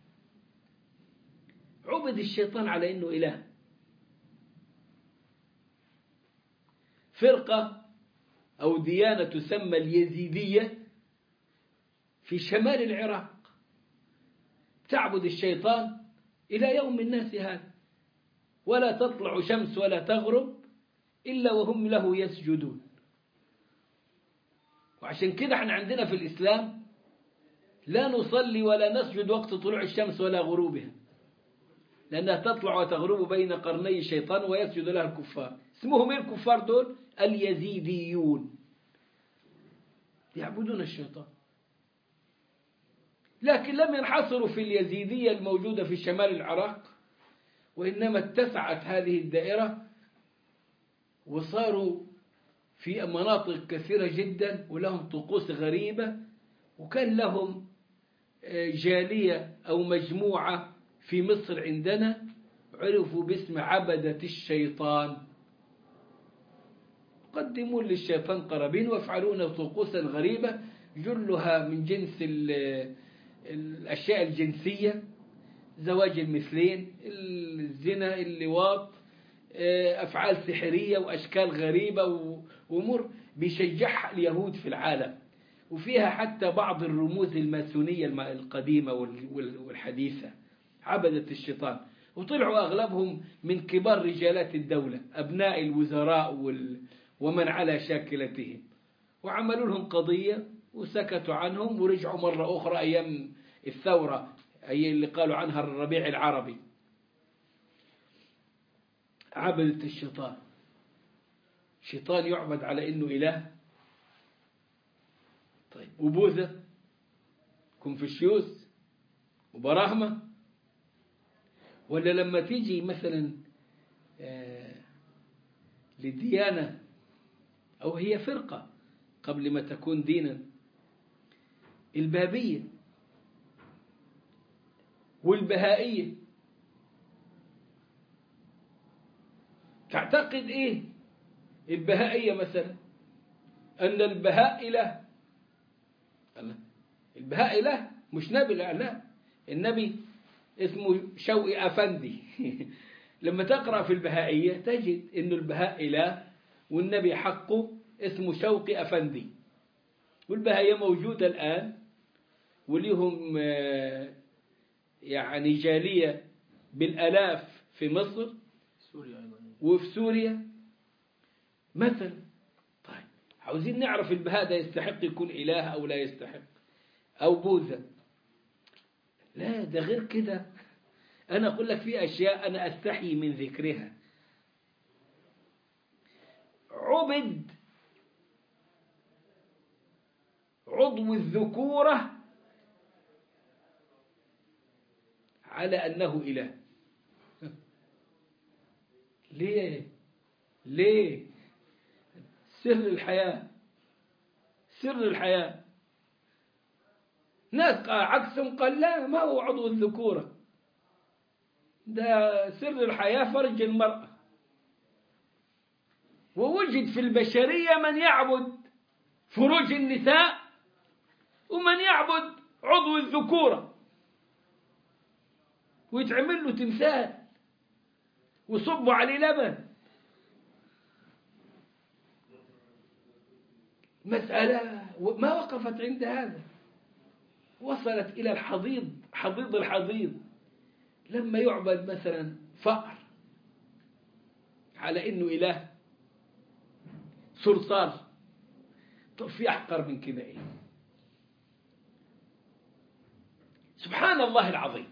عبد الشيطان على أنه إله، فرقة أو ديانة تسمى اليزيدية في شمال العراق تعبد الشيطان إلى يوم الناس هذا، ولا تطلع شمس ولا تغرب إلا وهم له يسجدون. وعشان كده احنا عندنا في الإسلام لا نصلي ولا نسجد وقت طلوع الشمس ولا غروبها، لأنها تطلع وتغرب بين قرني الشيطان ويسجد لها الكفار. اسمهم ايه الكفار دول؟ اليزيديون، يعبدون الشيطان. لكن لم ينحصروا في اليزيدية الموجودة في شمال العراق، وإنما اتسعت هذه الدائرة وصاروا في مناطق كثيرة جدا، ولهم طقوس غريبة. وكان لهم جالية أو مجموعة في مصر عندنا عرفوا باسم عبدة الشيطان، يقدمون للشيطان قرابين ويفعلون طقوسا غريبة، جلها من جنس الأشياء الجنسية، زواج المثلين، الزنا، اللواط، أفعال سحرية وأشكال غريبة وأمور بيشجعها اليهود في العالم. وفيها حتى بعض الرموز الماسونية القديمة والحديثة، عبدة الشيطان. وطلعوا أغلبهم من كبار رجالات الدولة، أبناء الوزراء ومن على شاكلتهم، وعملوا لهم قضية وسكتوا عنهم، ورجعوا مرة أخرى أيام الثورة، أي اللي قالوا عنها الربيع العربي. عبدة الشيطان، الشيطان يعبد على إنه إله. طيب، وبوذا، كونفوشيوس، وبراهمة. ولا لما تيجي مثلا للديانة، أو هي فرقة قبل ما تكون دينا، البابية والبهائية، تعتقد إيه البهائية مثلا؟ أن البهاء إله. البهاء إله مش نبي، لا، النبي اسمه شوقي أفندي. لما تقرأ في البهائية تجد أن البهاء إله، والنبي حقه اسمه شوقي أفندي. والبهائية موجودة الآن، وليهم يعني جالية بالآلاف في مصر وفي سوريا مثلا. طيب، عاوزين نعرف البهاء ده يستحق يكون إله أو لا يستحق، أو بوذا. لا، ده غير كده. أنا أقول لك في أشياء أنا أستحي من ذكرها. عبد عضو الذكورة على أنه إله. ليه؟ سر الحياة، سر الحياة. ناس عكسهم قال لا، ما هو عضو الذكورة، ده سر الحياة فرج المرأة. ووجد في البشرية من يعبد فروج النساء ومن يعبد عضو الذكورة، ويتعمل له تمثال وصبوا عليه لبن. مسألة ما وقفت عند هذا، وصلت إلى الحضيض، حضيض الحضيض. لما يعبد مثلا فأر على إنه إله، صرصار. طب في أحقر من كده إيه؟ سبحان الله العظيم،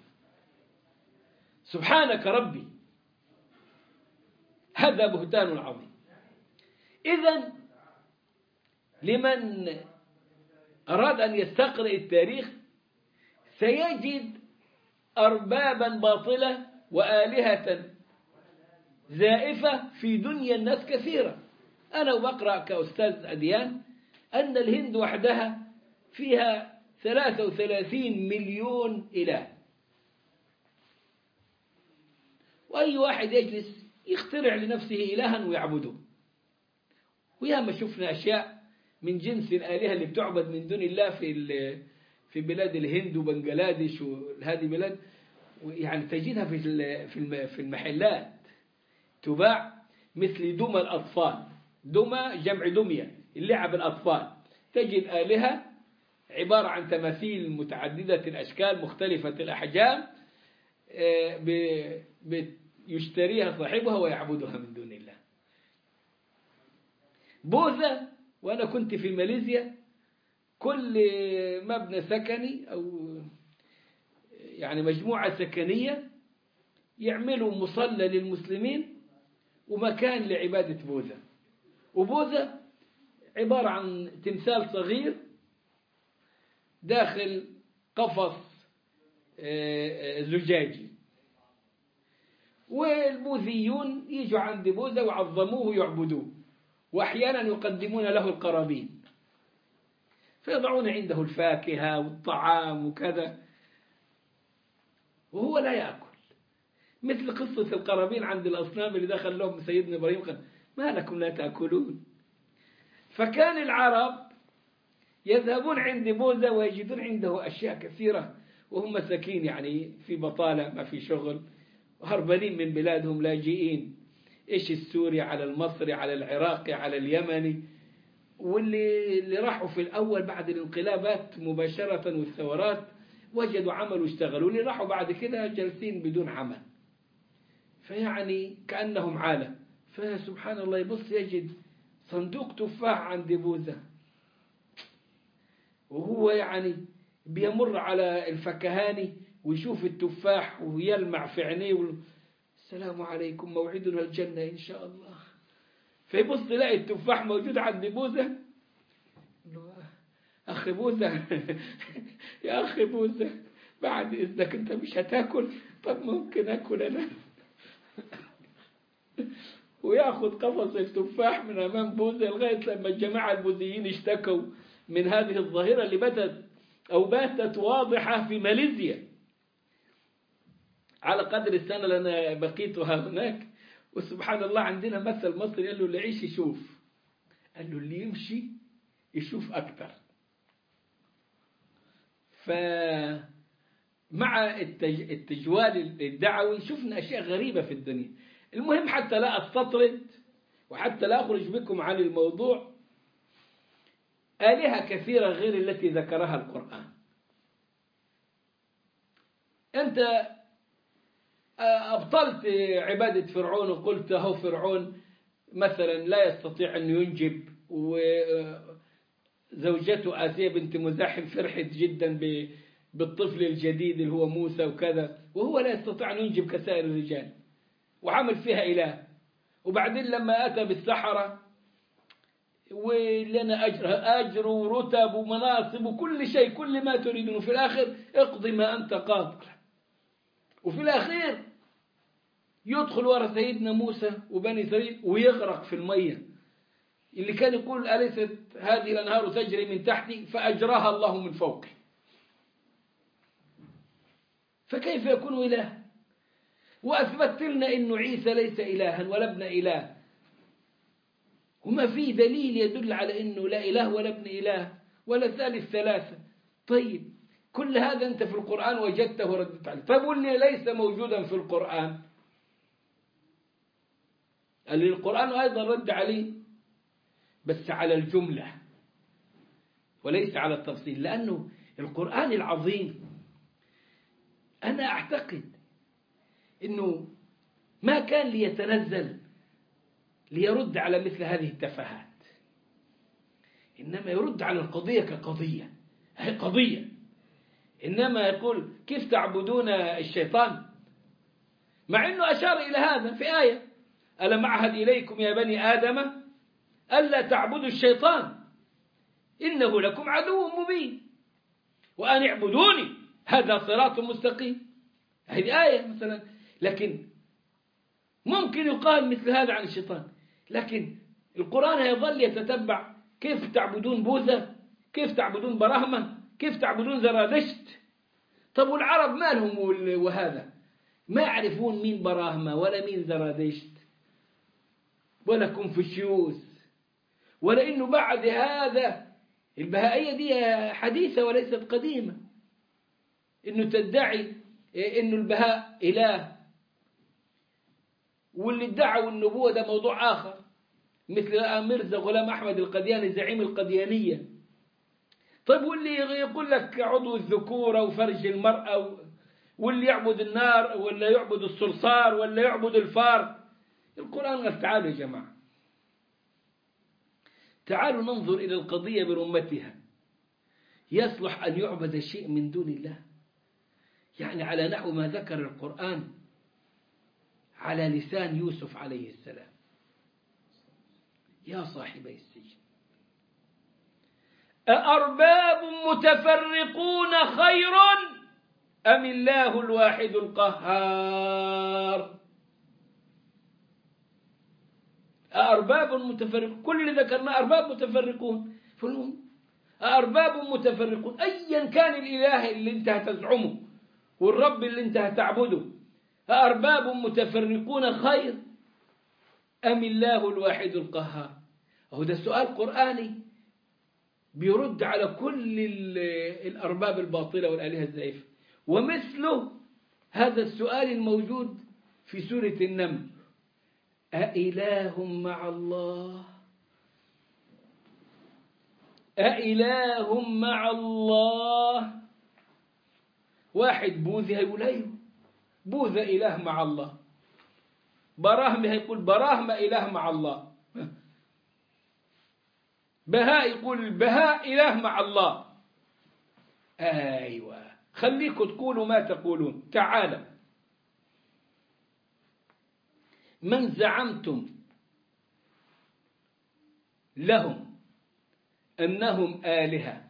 سبحانك ربي، هذا بهتان عظيم. إذن لمن أراد أن يستقرئ التاريخ سيجد أربابا باطلة وآلهة زائفة في دنيا الناس كثيرة. أنا بقرأ كأستاذ أديان أن الهند وحدها فيها 33 مليون إله، وأي واحد يجلس يخترع لنفسه إلها ويعبده. وياما شفنا أشياء من جنس الآلهة اللي بتعبد من دون الله في بلاد الهند وبنغلاديش وهذه بلاد، يعني تجدها في المحلات تباع مثل دمى الأطفال، دمى جمع دمية، اللعب الأطفال. تجد آلهة عبارة عن تماثيل متعددة الأشكال مختلفة الأحجام، يشتريها صاحبها ويعبدها من دون الله. بوذا، وأنا كنت في ماليزيا، كل مبنى سكني أو يعني مجموعة سكنية يعملوا مصلى للمسلمين ومكان لعبادة بوذا. وبوذا عبارة عن تمثال صغير داخل قفص زجاجي، والبوذيون يجوا عند بوذا وعظموه ويعبدوه، وأحيانا يقدمون له القرابين، فيضعون عنده الفاكهة والطعام وكذا، وهو لا يأكل. مثل قصة القرابين عند الأصنام اللي دخل لهم سيدنا إبراهيم قال ما لكم لا تأكلون. فكان العرب يذهبون عند بوذا ويجدون عنده أشياء كثيرة وهم مساكين، يعني في بطالة، ما في شغل، وهربانين من بلادهم لاجئين، إيش السوري على المصري على العراقي على اليمني. واللي راحوا في الأول بعد الانقلابات مباشرة والثورات وجدوا عمل واشتغلوا، واللي راحوا بعد كده جالسين بدون عمل، فيعني كأنهم عالة. فسبحان الله يبص يجد صندوق تفاح عند بوذا، وهو يعني بيمر على الفكهاني ويشوف التفاح ويلمع في عينيه السلام عليكم موعدنا الجنة إن شاء الله. فيبص يلاقي التفاح موجود عند بوذا، أخي بوذا يا أخي بوذا بعد إذنك أنت مش هتاكل؟ طب ممكن أكل أنا. ويأخذ قفص التفاح من أمام بوذا لغاية لما الجماعة البوذيين اشتكوا من هذه الظاهرة اللي باتت واضحة في ماليزيا على قدر السنة اللي أنا بقيتها هناك. وسبحان الله عندنا مثل مصري قال له اللي يعيش يشوف، قال له اللي يمشي يشوف أكثر. فمع التجوال الدعوي شفنا أشياء غريبة في الدنيا. المهم حتى لا أستطرد وحتى لا أخرج بكم عن الموضوع، آلهة كثيرة غير التي ذكرها القرآن. أنت أبطلت عبادة فرعون وقلت هو فرعون مثلا لا يستطيع أن ينجب، وزوجته آسيا بنت مزاحم فرحت جدا بالطفل الجديد اللي هو موسى وكذا، وهو لا يستطيع أن ينجب كسائر الرجال وعمل فيها إله. وبعدين لما أتى بالسحرة ولنا أجر ورتب ومناصب وكل شيء، كل ما تريدون، في الآخر اقضي ما أنت قادر. وفي الأخير يدخل وراء سيدنا موسى وبني إسرائيل ويغرق في المية، اللي كان يقول أليست هذه الأنهار تجري من تحتي فأجراها الله من فوقي. فكيف يكون إله؟ وأثبت لنا إنه عيسى ليس إلها ولا ابن إله، وما في دليل يدل على إنه لا إله ولا ابن إله ولا ثالث ثلاثة. طيب كل هذا أنت في القرآن وجدته وردت عليه. طيب واللي ليس موجودا في القرآن اللي القرآن أيضا رد عليه، بس على الجملة وليس على التفصيل، لأنه القرآن العظيم أنا أعتقد إنه ما كان ليتنزل ليرد على مثل هذه التفاهات، إنما يرد على القضية كقضية، هي قضية. إنما يقول كيف تعبدون الشيطان، مع أنه أشار إلى هذا في آية ألم أعهد إليكم يا بني آدم ألا تعبدوا الشيطان إنه لكم عدو مبين وأن اعبدوني هذا صراط مستقيم. هذه آية مثلا، لكن ممكن يقال مثل هذا عن الشيطان، لكن القرآن يظل يتتبع كيف تعبدون بوذا، كيف تعبدون براهمة، كيف تعبدون زرادشت. طب والعرب ما لهم وهذا ما يعرفون مين براهمة ولا مين زرادشت ولا كونفوشيوس، ولا إنه بعد هذا البهائية دي حديثة وليست قديمة، إنه تدعي إنه البهاء إله، واللي ادعوا النبوة ده موضوع آخر. مثل ميرزا غلام أحمد القدياني زعيم القديانية. طيب واللي يقول لك عضو الذكورة وفرج المرأة، واللي يعبد النار ولا يعبد الصرصار ولا يعبد الفار؟ القرآن قال تعالوا يا جماعة، تعالوا ننظر إلى القضية برمتها. يصلح أن يعبد شيء من دون الله؟ يعني على نحو ما ذكر القرآن على لسان يوسف عليه السلام: يا صاحبي السجن أأرباب متفرقون خير أم الله الواحد القهار؟ أأرباب متفرقون، كل اللي ذكرنا أرباب متفرقون. أأرباب متفرقون، أيا كان الإله اللي انت هتزعمه والرب اللي انت هتعبده، أأرباب متفرقون خير أم الله الواحد القهار؟ أهو ده سؤال قرآني بيرد على كل الأرباب الباطلة والآلهة الزائفة. ومثله هذا السؤال الموجود في سورة النمل: أإله مع الله؟ أإله مع الله؟ واحد بوذي هيقول أيوه بوذا إله مع الله، براهم هيقول براهم إله مع الله، بهاء يقول بهاء إله مع الله. أيوة، خليكم تقولوا ما تقولون. تعالى، من زعمتم لهم أنهم آلهة،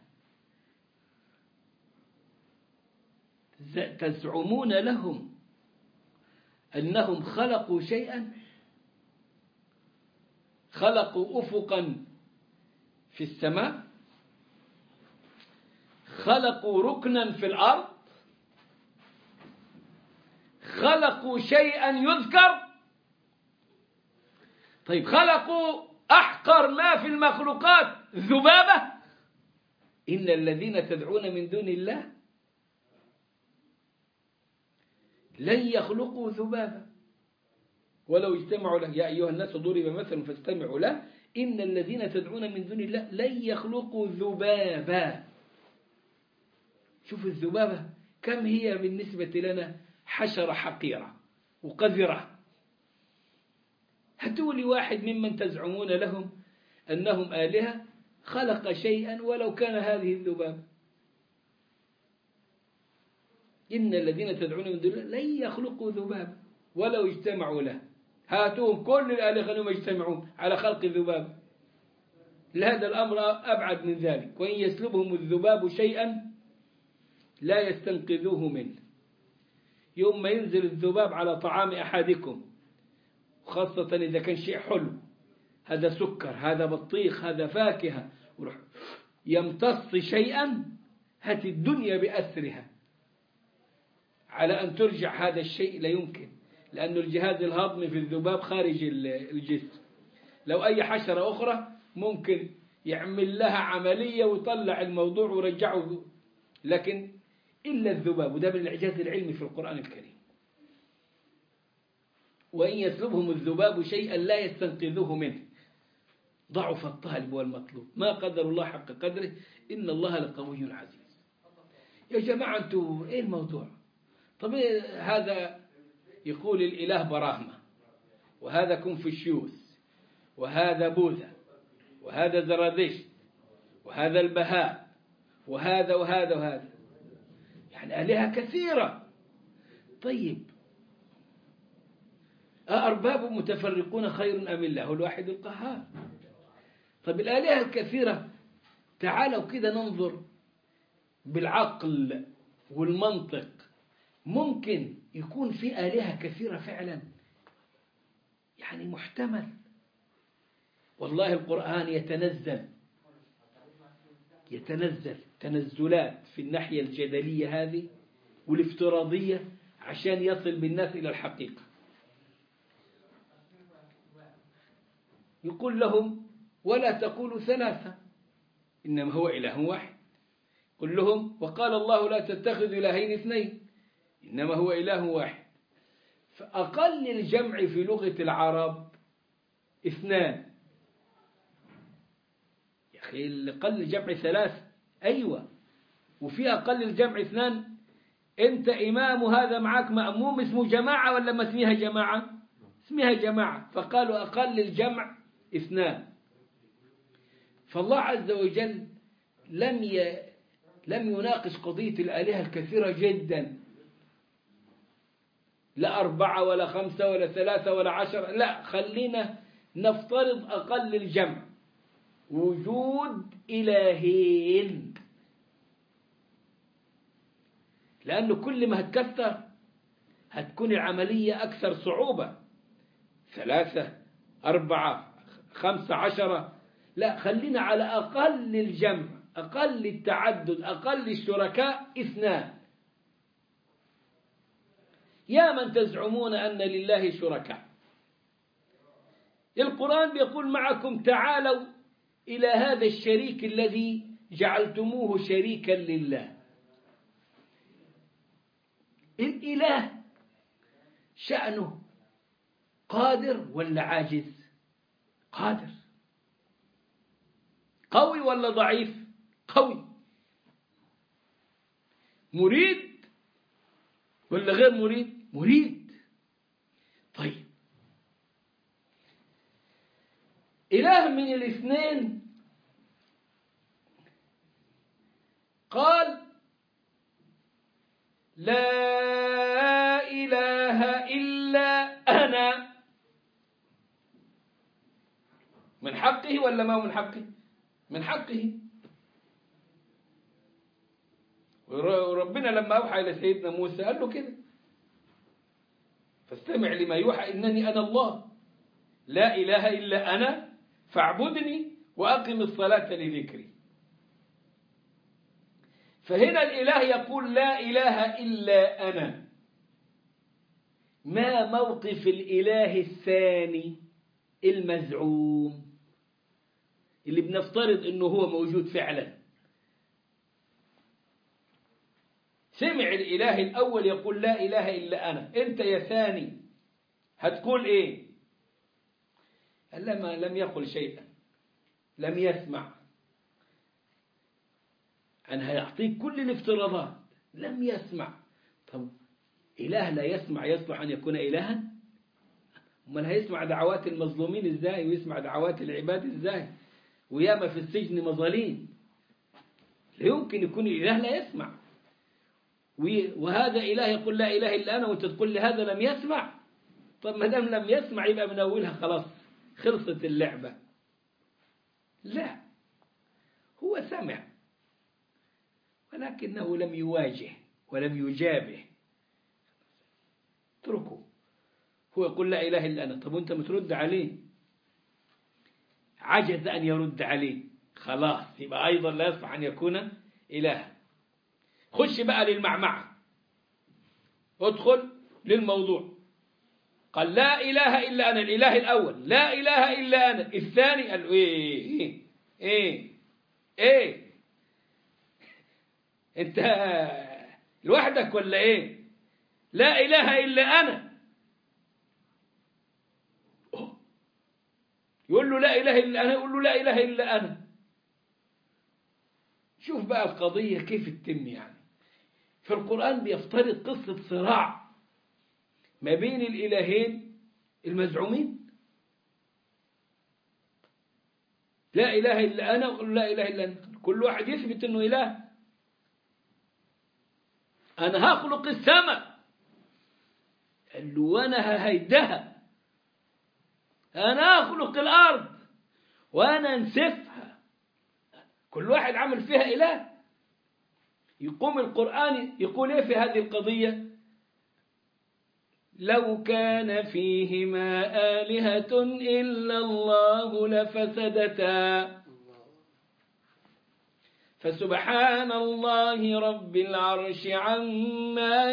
تزعمون لهم أنهم خلقوا شيئا، خلقوا أفقا في السماء، خلقوا ركنا في الأرض، خلقوا شيئا يذكر. طيب خلقوا أحقر ما في المخلوقات ذبابة. إن الذين تدعون من دون الله لن يخلقوا ذبابة ولو اجتمعوا له. يا أيها الناس ضرب مثل فاستمعوا له إن الذين تدعون من دون الله لن يخلقوا ذبابا. شوف الذبابة كم هي بالنسبة لنا حشرة حقيرة وقذرة. هاتوا لي واحد ممن تزعمون لهم أنهم آلهة خلق شيئا ولو كان هذه الذبابة. إن الذين تدعون من دون الله لن يخلقوا ذبابا ولو اجتمعوا له. هاتوهم كل الآلهة خلوهم يجتمعون على خلق الذباب. لهذا الأمر أبعد من ذلك. وإن يسلبهم الذباب شيئا لا يستنقذوه منه. يوم ما ينزل الذباب على طعام أحدكم، خاصة إذا كان شيء حلو، هذا سكر، هذا بطيخ، هذا فاكهة، يمتص شيئا، هات الدنيا بأسرها على أن ترجع هذا الشيء لا يمكن، لأن الجهاز الهضمي في الذباب خارج الجسم. لو أي حشرة أخرى ممكن يعمل لها عملية ويطلع الموضوع ورجعه، لكن إلا الذباب. وده من الإعجاز العلمي في القرآن الكريم. وإن يسلبهم الذباب شيئا لا يستنقذوه منه ضعف الطالب والمطلوب ما قدر الله حق قدره إن الله لقوي عزيز. يا جماعة أنتوا إيه الموضوع؟ طب هذا يقول الإله براهمة، وهذا كونفوشيوس، وهذا بوذا، وهذا زرادشت، وهذا البهاء، وهذا وهذا وهذا، يعني آلهة كثيرة. طيب أأرباب متفرقون خير أم الله الواحد القهار؟ طب الآلهة الكثيرة، تعالوا كده ننظر بالعقل والمنطق. ممكن يكون في آلهة كثيرة فعلا، يعني محتمل. والله القرآن يتنزل تنزلات في الناحية الجدلية هذه والافتراضية عشان يصل بالناس إلى الحقيقة. يقول لهم ولا تقولوا ثلاثة إنما هو إله واحد. قل لهم وقال الله لا تتخذوا إلهين اثنين إنما هو إله واحد. فأقل الجمع في لغة العرب اثنان، أقل الجمع 3. أيوة، وفي أقل الجمع 2. أنت إمام وهذا معك مأموم، اسمه جماعة ولا ما اسمها جماعة؟ اسمها جماعة. فقالوا أقل الجمع 2. فالله عز وجل لم يناقش قضية الآلهة الكثيرة جدا، لا 4 ولا 5 ولا 3 ولا 10. لا، خلينا نفترض أقل الجمع وجود إلهين، لأنه كل ما هتكثر هتكون العملية أكثر صعوبة. 3 4 5 10. لا، خلينا على أقل الجمع، أقل التعدد، أقل الشركاء 2. يا من تزعمون أن لله شركاء، القرآن بيقول معكم تعالوا إلى هذا الشريك الذي جعلتموه شريكا لله. الإله شأنه قادر ولا عاجز؟ قادر. قوي ولا ضعيف؟ قوي. مريد ولا غير مريد؟ مريد. طيب، إله من الاثنين قال لا إله إلا أنا، من حقه ولا ما من حقه؟ من حقه. وربنا لما أوحى إلى سيدنا موسى قال له كده: فاستمع لما يوحى إنني أنا الله لا إله إلا أنا فاعبدني وأقم الصلاة لذكري. فهنا الإله يقول لا إله إلا أنا. ما موقف الإله الثاني المزعوم اللي بنفترض أنه هو موجود فعلا؟ سمع الإله الأول يقول لا إله إلا أنا، أنت يا ثاني هتقول إيه؟ لما لم يقل شيئا، لم يسمع. أنا هيعطيك كل الافتراضات. لم يسمع. طب إله لا يسمع يصلح أن يكون إلها؟ أمال هيسمع دعوات المظلومين إزاي ويسمع دعوات العباد إزاي؟ وياما في السجن مظالين. لا يمكن يكون الإله لا يسمع، وهذا إله يقول لا إله إلا أنا وأنت تقول لي هذا لم يسمع. طب ما دام لم يسمع يبقى من أولها خلاص خلصت اللعبة. لا، هو سمع ولكنه لم يواجه ولم يجابه. اتركه، هو يقول لا إله إلا أنا. طب وأنت مترد عليه؟ عجز أن يرد عليه، خلاص يبقى أيضا لا يصلح أن يكون إله. خش بقى للمعمعة، ادخل للموضوع. قال لا إله إلا أنا، الإله الأول لا إله إلا أنا. الثاني قال إيه أنت لوحدك ولا إيه؟ لا إله إلا أنا. يقول له لا إله إلا أنا، يقول له لا إله إلا أنا. شوف بقى القضية كيف تتم. يعني في القرآن بيفترض قصة صراع ما بين الإلهين المزعومين. لا إله إلا أنا وقل لا إله إلا أنت. كل واحد يثبت أنه إله. أنا هخلق السماء، قال له وأنا ههيدها. أنا أخلق الأرض وأنا أنسفها. كل واحد عمل فيها إله. يقوم القرآن يقول إيه في هذه القضية؟ لو كان فيهما آلهة إلا الله لفسدتا فسبحان الله رب العرش عما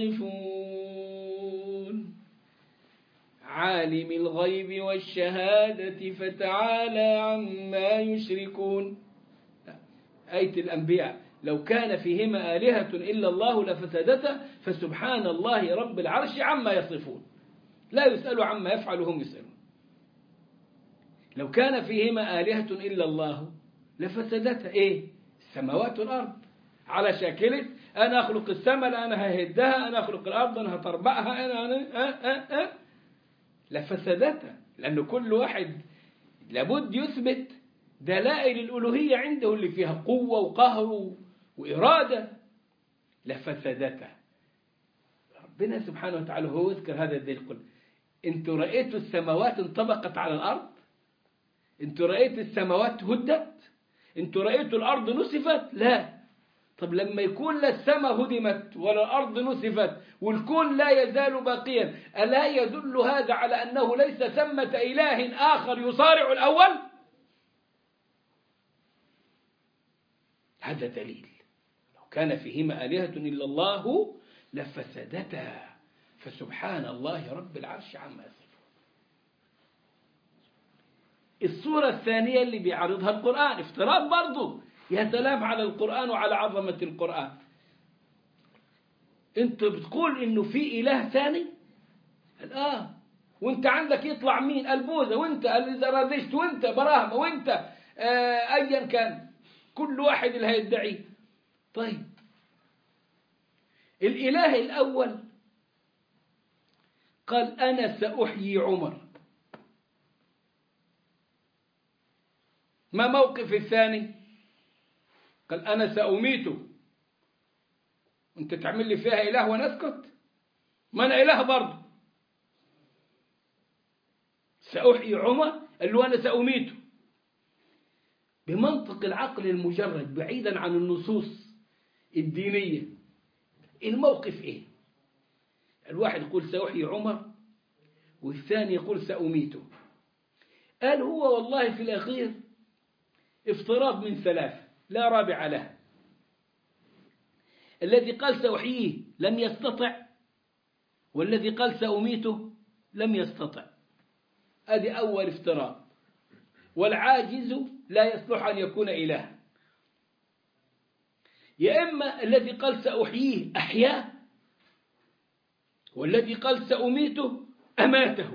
يصفون عالم الغيب والشهادة فتعالى عما يشركون. آية الأنبياء لو كان فيهما آلهة إلا الله لفسدتا فسبحان الله رب العرش عما يصفون لا يسأل عما يفعل هم يسألون. لو كان فيهما آلهة إلا الله لفسدتها إيه؟ السماوات والأرض على شاكلة أنا أخلق السماء، لا أنا ههدها، أنا أخلق الأرض أنا هتربعها، أنا لفسدتها. لأن كل واحد لابد يثبت دلائل الألوهية عنده اللي فيها قوة وقهر وإرادة. لفسدتها. ربنا سبحانه وتعالى هو يذكر هذا الدليل، يقول انتوا رأيتوا السماوات انطبقت على الأرض؟ انتوا رأيتوا السماوات هدت؟ انتوا رأيتوا الأرض نسفت؟ لا. طب لما يكون لا السماء هدمت ولا الأرض نسفت والكون لا يزال باقيا، ألا يدل هذا على أنه ليس ثمة إله آخر يصارع الأول؟ هذا دليل. لو كان فيهما آلهة إلا الله لفسدتا، فسبحان الله رب العرش عما يصفون. الصورة الثانية اللي بيعرضها القرآن افتراض برضو. يا سلام على القرآن وعلى عظمة القرآن. انت بتقول انه في إله ثاني؟ وانت عندك يطلع مين؟ البوذا، وانت الزرادشت، وانت براهمة، وانت ايا كان، كل واحد اللي هيدعي. طيب الإله الأول قال أنا سأحيي عمر. ما موقف الثاني؟ قال أنا سأميته. أنت تعمل لي فيها إله ونسكت؟ ما أنا إله برضه. سأحيي عمر اللي أنا سأميته. بمنطق العقل المجرد بعيدا عن النصوص الدينية، الموقف إيه؟ الواحد يقول سأحيي عمر والثاني يقول سأميته. قال هو والله في الأخير افتراض من ثلاث لا رابع له. الذي قال سأحييه لم يستطع، والذي قال سأميته لم يستطع. هذه أول افتراض. والعاجز لا يصلح أن يكون إلها. يا إما الذي قال سأحييه أحياه، والذي قال سأميته أماته،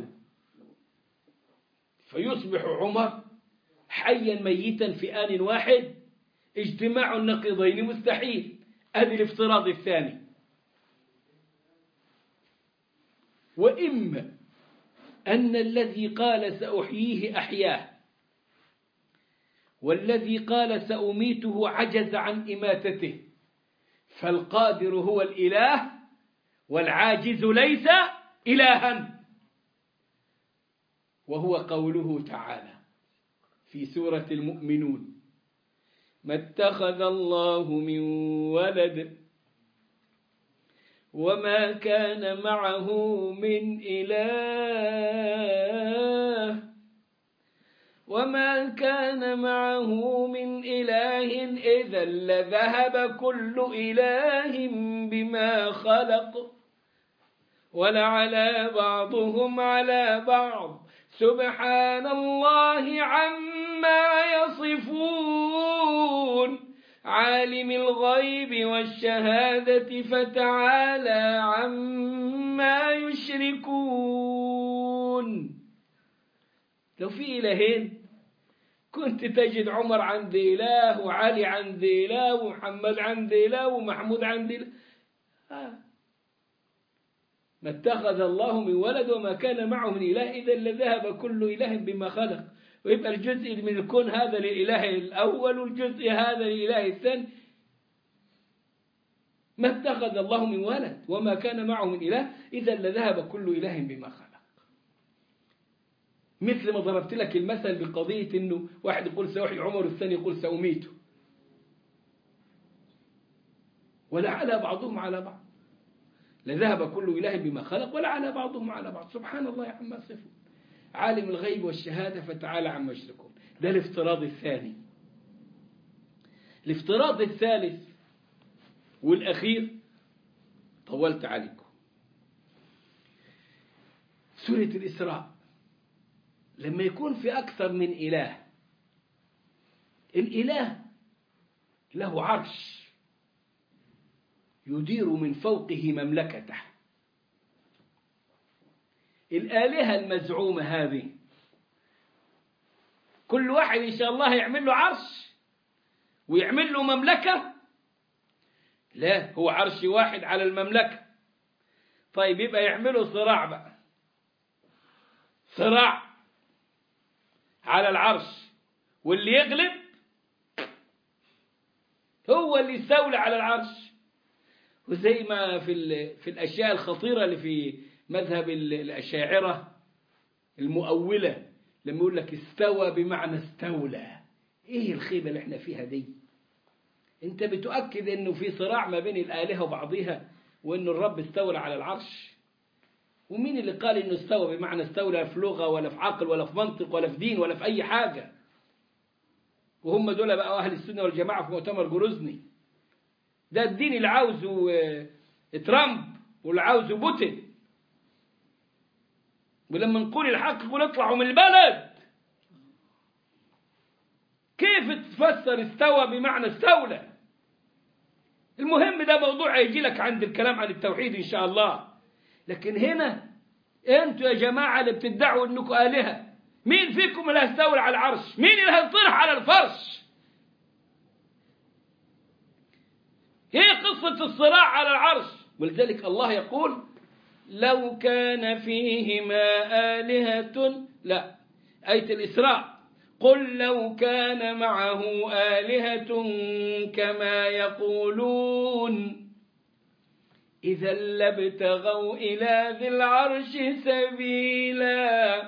فيصبح عمر حيا ميتا في آن واحد. اجتماع النقيضين مستحيل. هذا الافتراض الثاني. وإما أن الذي قال سأحييه أحياه، والذي قال سأميته عجز عن إماتته، فالقادر هو الإله والعاجز ليس إلها. وهو قوله تعالى في سورة المؤمنون ما اتخذ الله من ولد وما كان معه من إله وما كان معه من إله إذا لذهب كل إله بما خلق ولعلى بعضهم على بعض سبحان الله عما يصفون عالم الغيب والشهادة فتعالى عما يشركون. لو في إلهين كنت تجد عمر عند إله وعلي عند إله ومحمد عند إله ومحمود عند إله. ما اتخذ الله من ولد وما كان معه من إله إذا لذهب كل إله بما خلق. ويبقى الجزء من الكون هذا للإله الأول والجزء هذا للإله الثاني. ما اتخذ الله من ولد وما كان معه من إله إذا لذهب كل إله بما خلق. مثل ما ضربت لك المثل بقضية إنه واحد يقول سأحيي عمر والثاني يقول سأميته، ولعلى بعضهم على بعض. لذهب كل إله بما خلق ولعلى بعضهم على بعض سبحان الله عما يصفون عالم الغيب والشهادة فتعالى عما يشركون. ده الافتراض الثاني. الافتراض الثالث والأخير طولت عليكم. سورة الإسراء لما يكون في أكثر من إله، الإله له عرش يدير من فوقه مملكته. الآلهة المزعومة هذه كل واحد إن شاء الله يعمل له عرش ويعمل له مملكة؟ لا، هو عرش واحد على المملكة. طيب يبقى يعملوا صراع بقى، صراع على العرش، واللي يغلب هو اللي يستولى على العرش. وزي ما في الأشياء الخطيرة اللي في مذهب الأشاعرة المؤولة، لما يقول لك استوى بمعنى استولى. ايه الخيبة اللي احنا فيها دي؟ انت بتؤكد انه في صراع ما بين الآلهة وبعضها، وانه الرب استولى على العرش. ومين اللي قال انه استوى بمعنى استولى؟ في لغة ولا في عقل ولا في منطق ولا في دين ولا في اي حاجة. وهم دول بقى اهل السنة والجماعة في مؤتمر جروزني. ده الدين اللي عاوزه ترامب واللي عاوزه بوتين. ولما نقول الحق يقول اطلعوا من البلد. كيف تفسر استوى بمعنى استولى؟ المهم ده موضوع يجي لك عند الكلام عن التوحيد إن شاء الله. لكن هنا أنتوا يا جماعة اللي بتدعوا أنكم آلهة، مين فيكم اللي هيستولى على العرش؟ مين اللي هيطرح على الفرش؟ هي قصة الصراع على العرش. ولذلك الله يقول لو كان فيهما آلهة، لا، آية الإسراء، قل لو كان معه آلهة كما يقولون إذا لابتغوا إلى ذي العرش سبيلا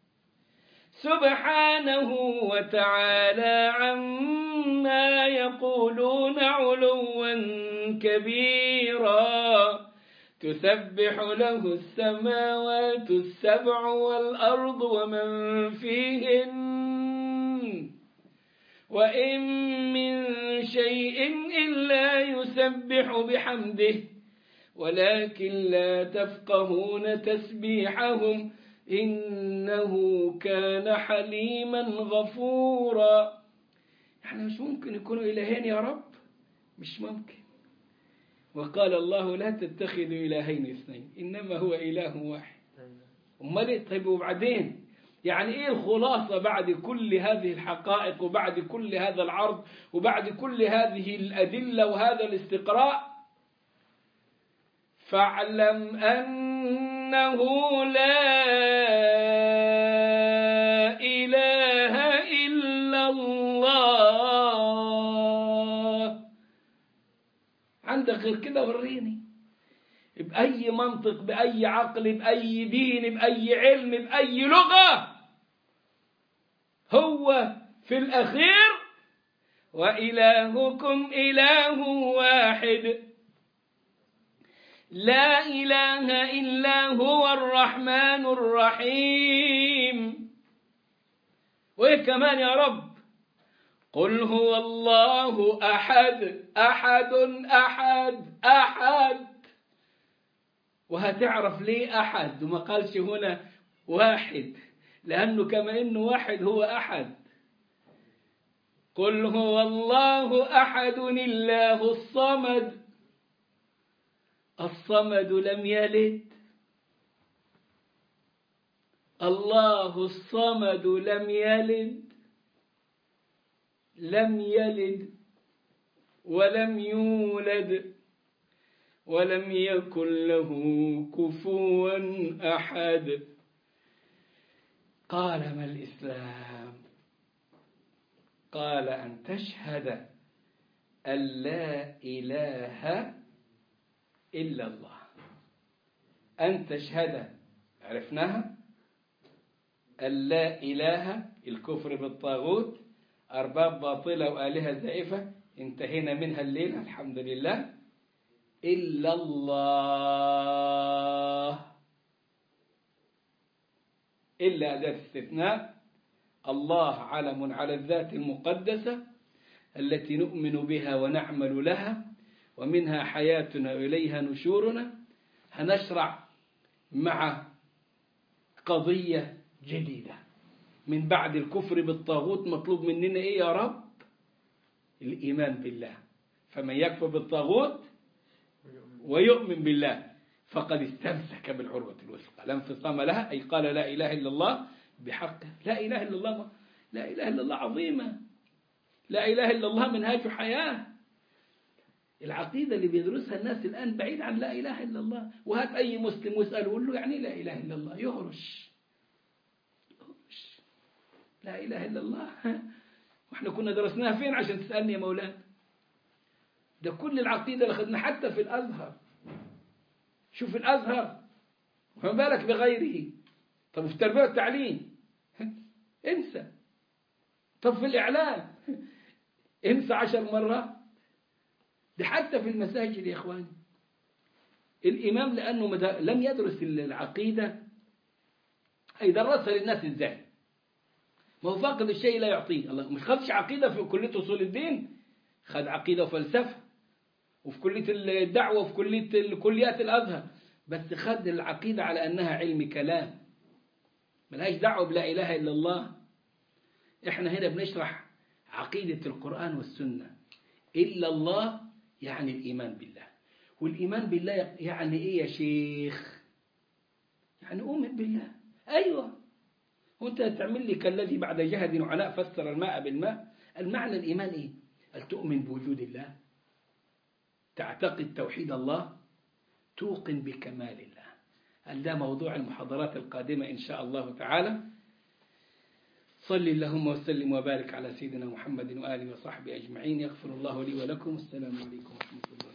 سبحانه وتعالى عما يقولون علوا كبيرا تسبح له السماوات السبع والأرض ومن فيهن وإن من شيء إلا يسبح بحمده ولكن لا تفقهون تسبيحهم إنه كان حليما غفورا. يعني مش ممكن يكونوا إلهين يا رب، مش ممكن. وقال الله لا تتخذوا إلهين اثنين إنما هو إله واحد. أمال إيه؟ طيب وبعدين يعني إيه الخلاصة بعد كل هذه الحقائق وبعد كل هذا العرض وبعد كل هذه الأدلة وهذا الاستقراء؟ فاعلم أنه لا إله إلا الله. عندك غير كده وريني بأي منطق، بأي عقل، بأي دين، بأي علم، بأي لغة. هو في الأخير وإلهكم إله واحد لا إله إلا هو الرحمن الرحيم. وإيه كمان يا رب؟ قل هو الله أحد أحد أحد أحد. وهتعرف ليه أحد وما قالش هنا واحد، لأنه كما إنه واحد هو أحد. قل هو الله أحد الله الصمد. الصمد لم يلد، الله الصمد لم يلد، لم يلد ولم يولد ولم يكن له كفوا أحد. قال ما الإسلام؟ قال أن تشهد أن لا إله إلا الله. أن تشهد عرفناها، أن لا إله الكفر بالطاغوت، أرباب باطلة وآلهة زائفة انتهينا منها الليلة الحمد لله. إلا الله، إلا أداة استثناء. الله علم على الذات المقدسة التي نؤمن بها ونعمل لها ومنها حياتنا وإليها نشورنا. هنشرع مع قضية جديدة من بعد الكفر بالطاغوت. مطلوب مننا إيه يا رب؟ الإيمان بالله. فمن يكفر بالطاغوت ويؤمن بالله فقد استمسك بالعروة الوثقى لا انفصام لها. أي قال لا إله إلا الله بحقه. لا إله إلا الله، لا إله إلا الله عظيمة، لا إله إلا الله منهاج حياة. العقيدة اللي بيدرسها الناس الآن بعيد عن لا إله إلا الله. وهات أي مسلم واسأله يقول له يعني لا إله إلا الله، يهرش لا إله إلا الله. وإحنا كنا درسناها فين عشان تسألني يا مولانا؟ ده كل العقيدة اللي أخذنا حتى في الأزهر. شوف الأزهر وما بالك بغيره. طب في التربية والتعليم انسى. طب في الإعلام انسى 10 مرات. ده حتى في المساجد يا إخواني الإمام لأنه لم يدرس العقيدة هيدرسها للناس إزاي؟ ما هو فاقد الشيء لا يعطيه. الله مش خدش عقيدة في كلية أصول الدين، خد عقيدة وفلسفة وفي كلية الدعوة وفي كليات الأزهر، بس خد العقيدة على أنها علم كلام ملهاش دعوة بلا إله إلا الله. إحنا هنا بنشرح عقيدة القرآن والسنة. إلا الله يعني الإيمان بالله. والإيمان بالله يعني إيه يا شيخ؟ يعني أؤمن بالله. أيوة. وأنت تعمل لي كالذي بعد جهد وعناء فسر الماء بالماء. المعنى الإيمان إيه؟ أن تؤمن بوجود الله، تعتقد توحيد الله، توقن بكمال الله. هذا موضوع المحاضرات القادمة إن شاء الله تعالى. صل اللهم وسلم وبارك على سيدنا محمد وآله وصحبه أجمعين. يغفر الله لي ولكم. السلام عليكم ورحمة الله.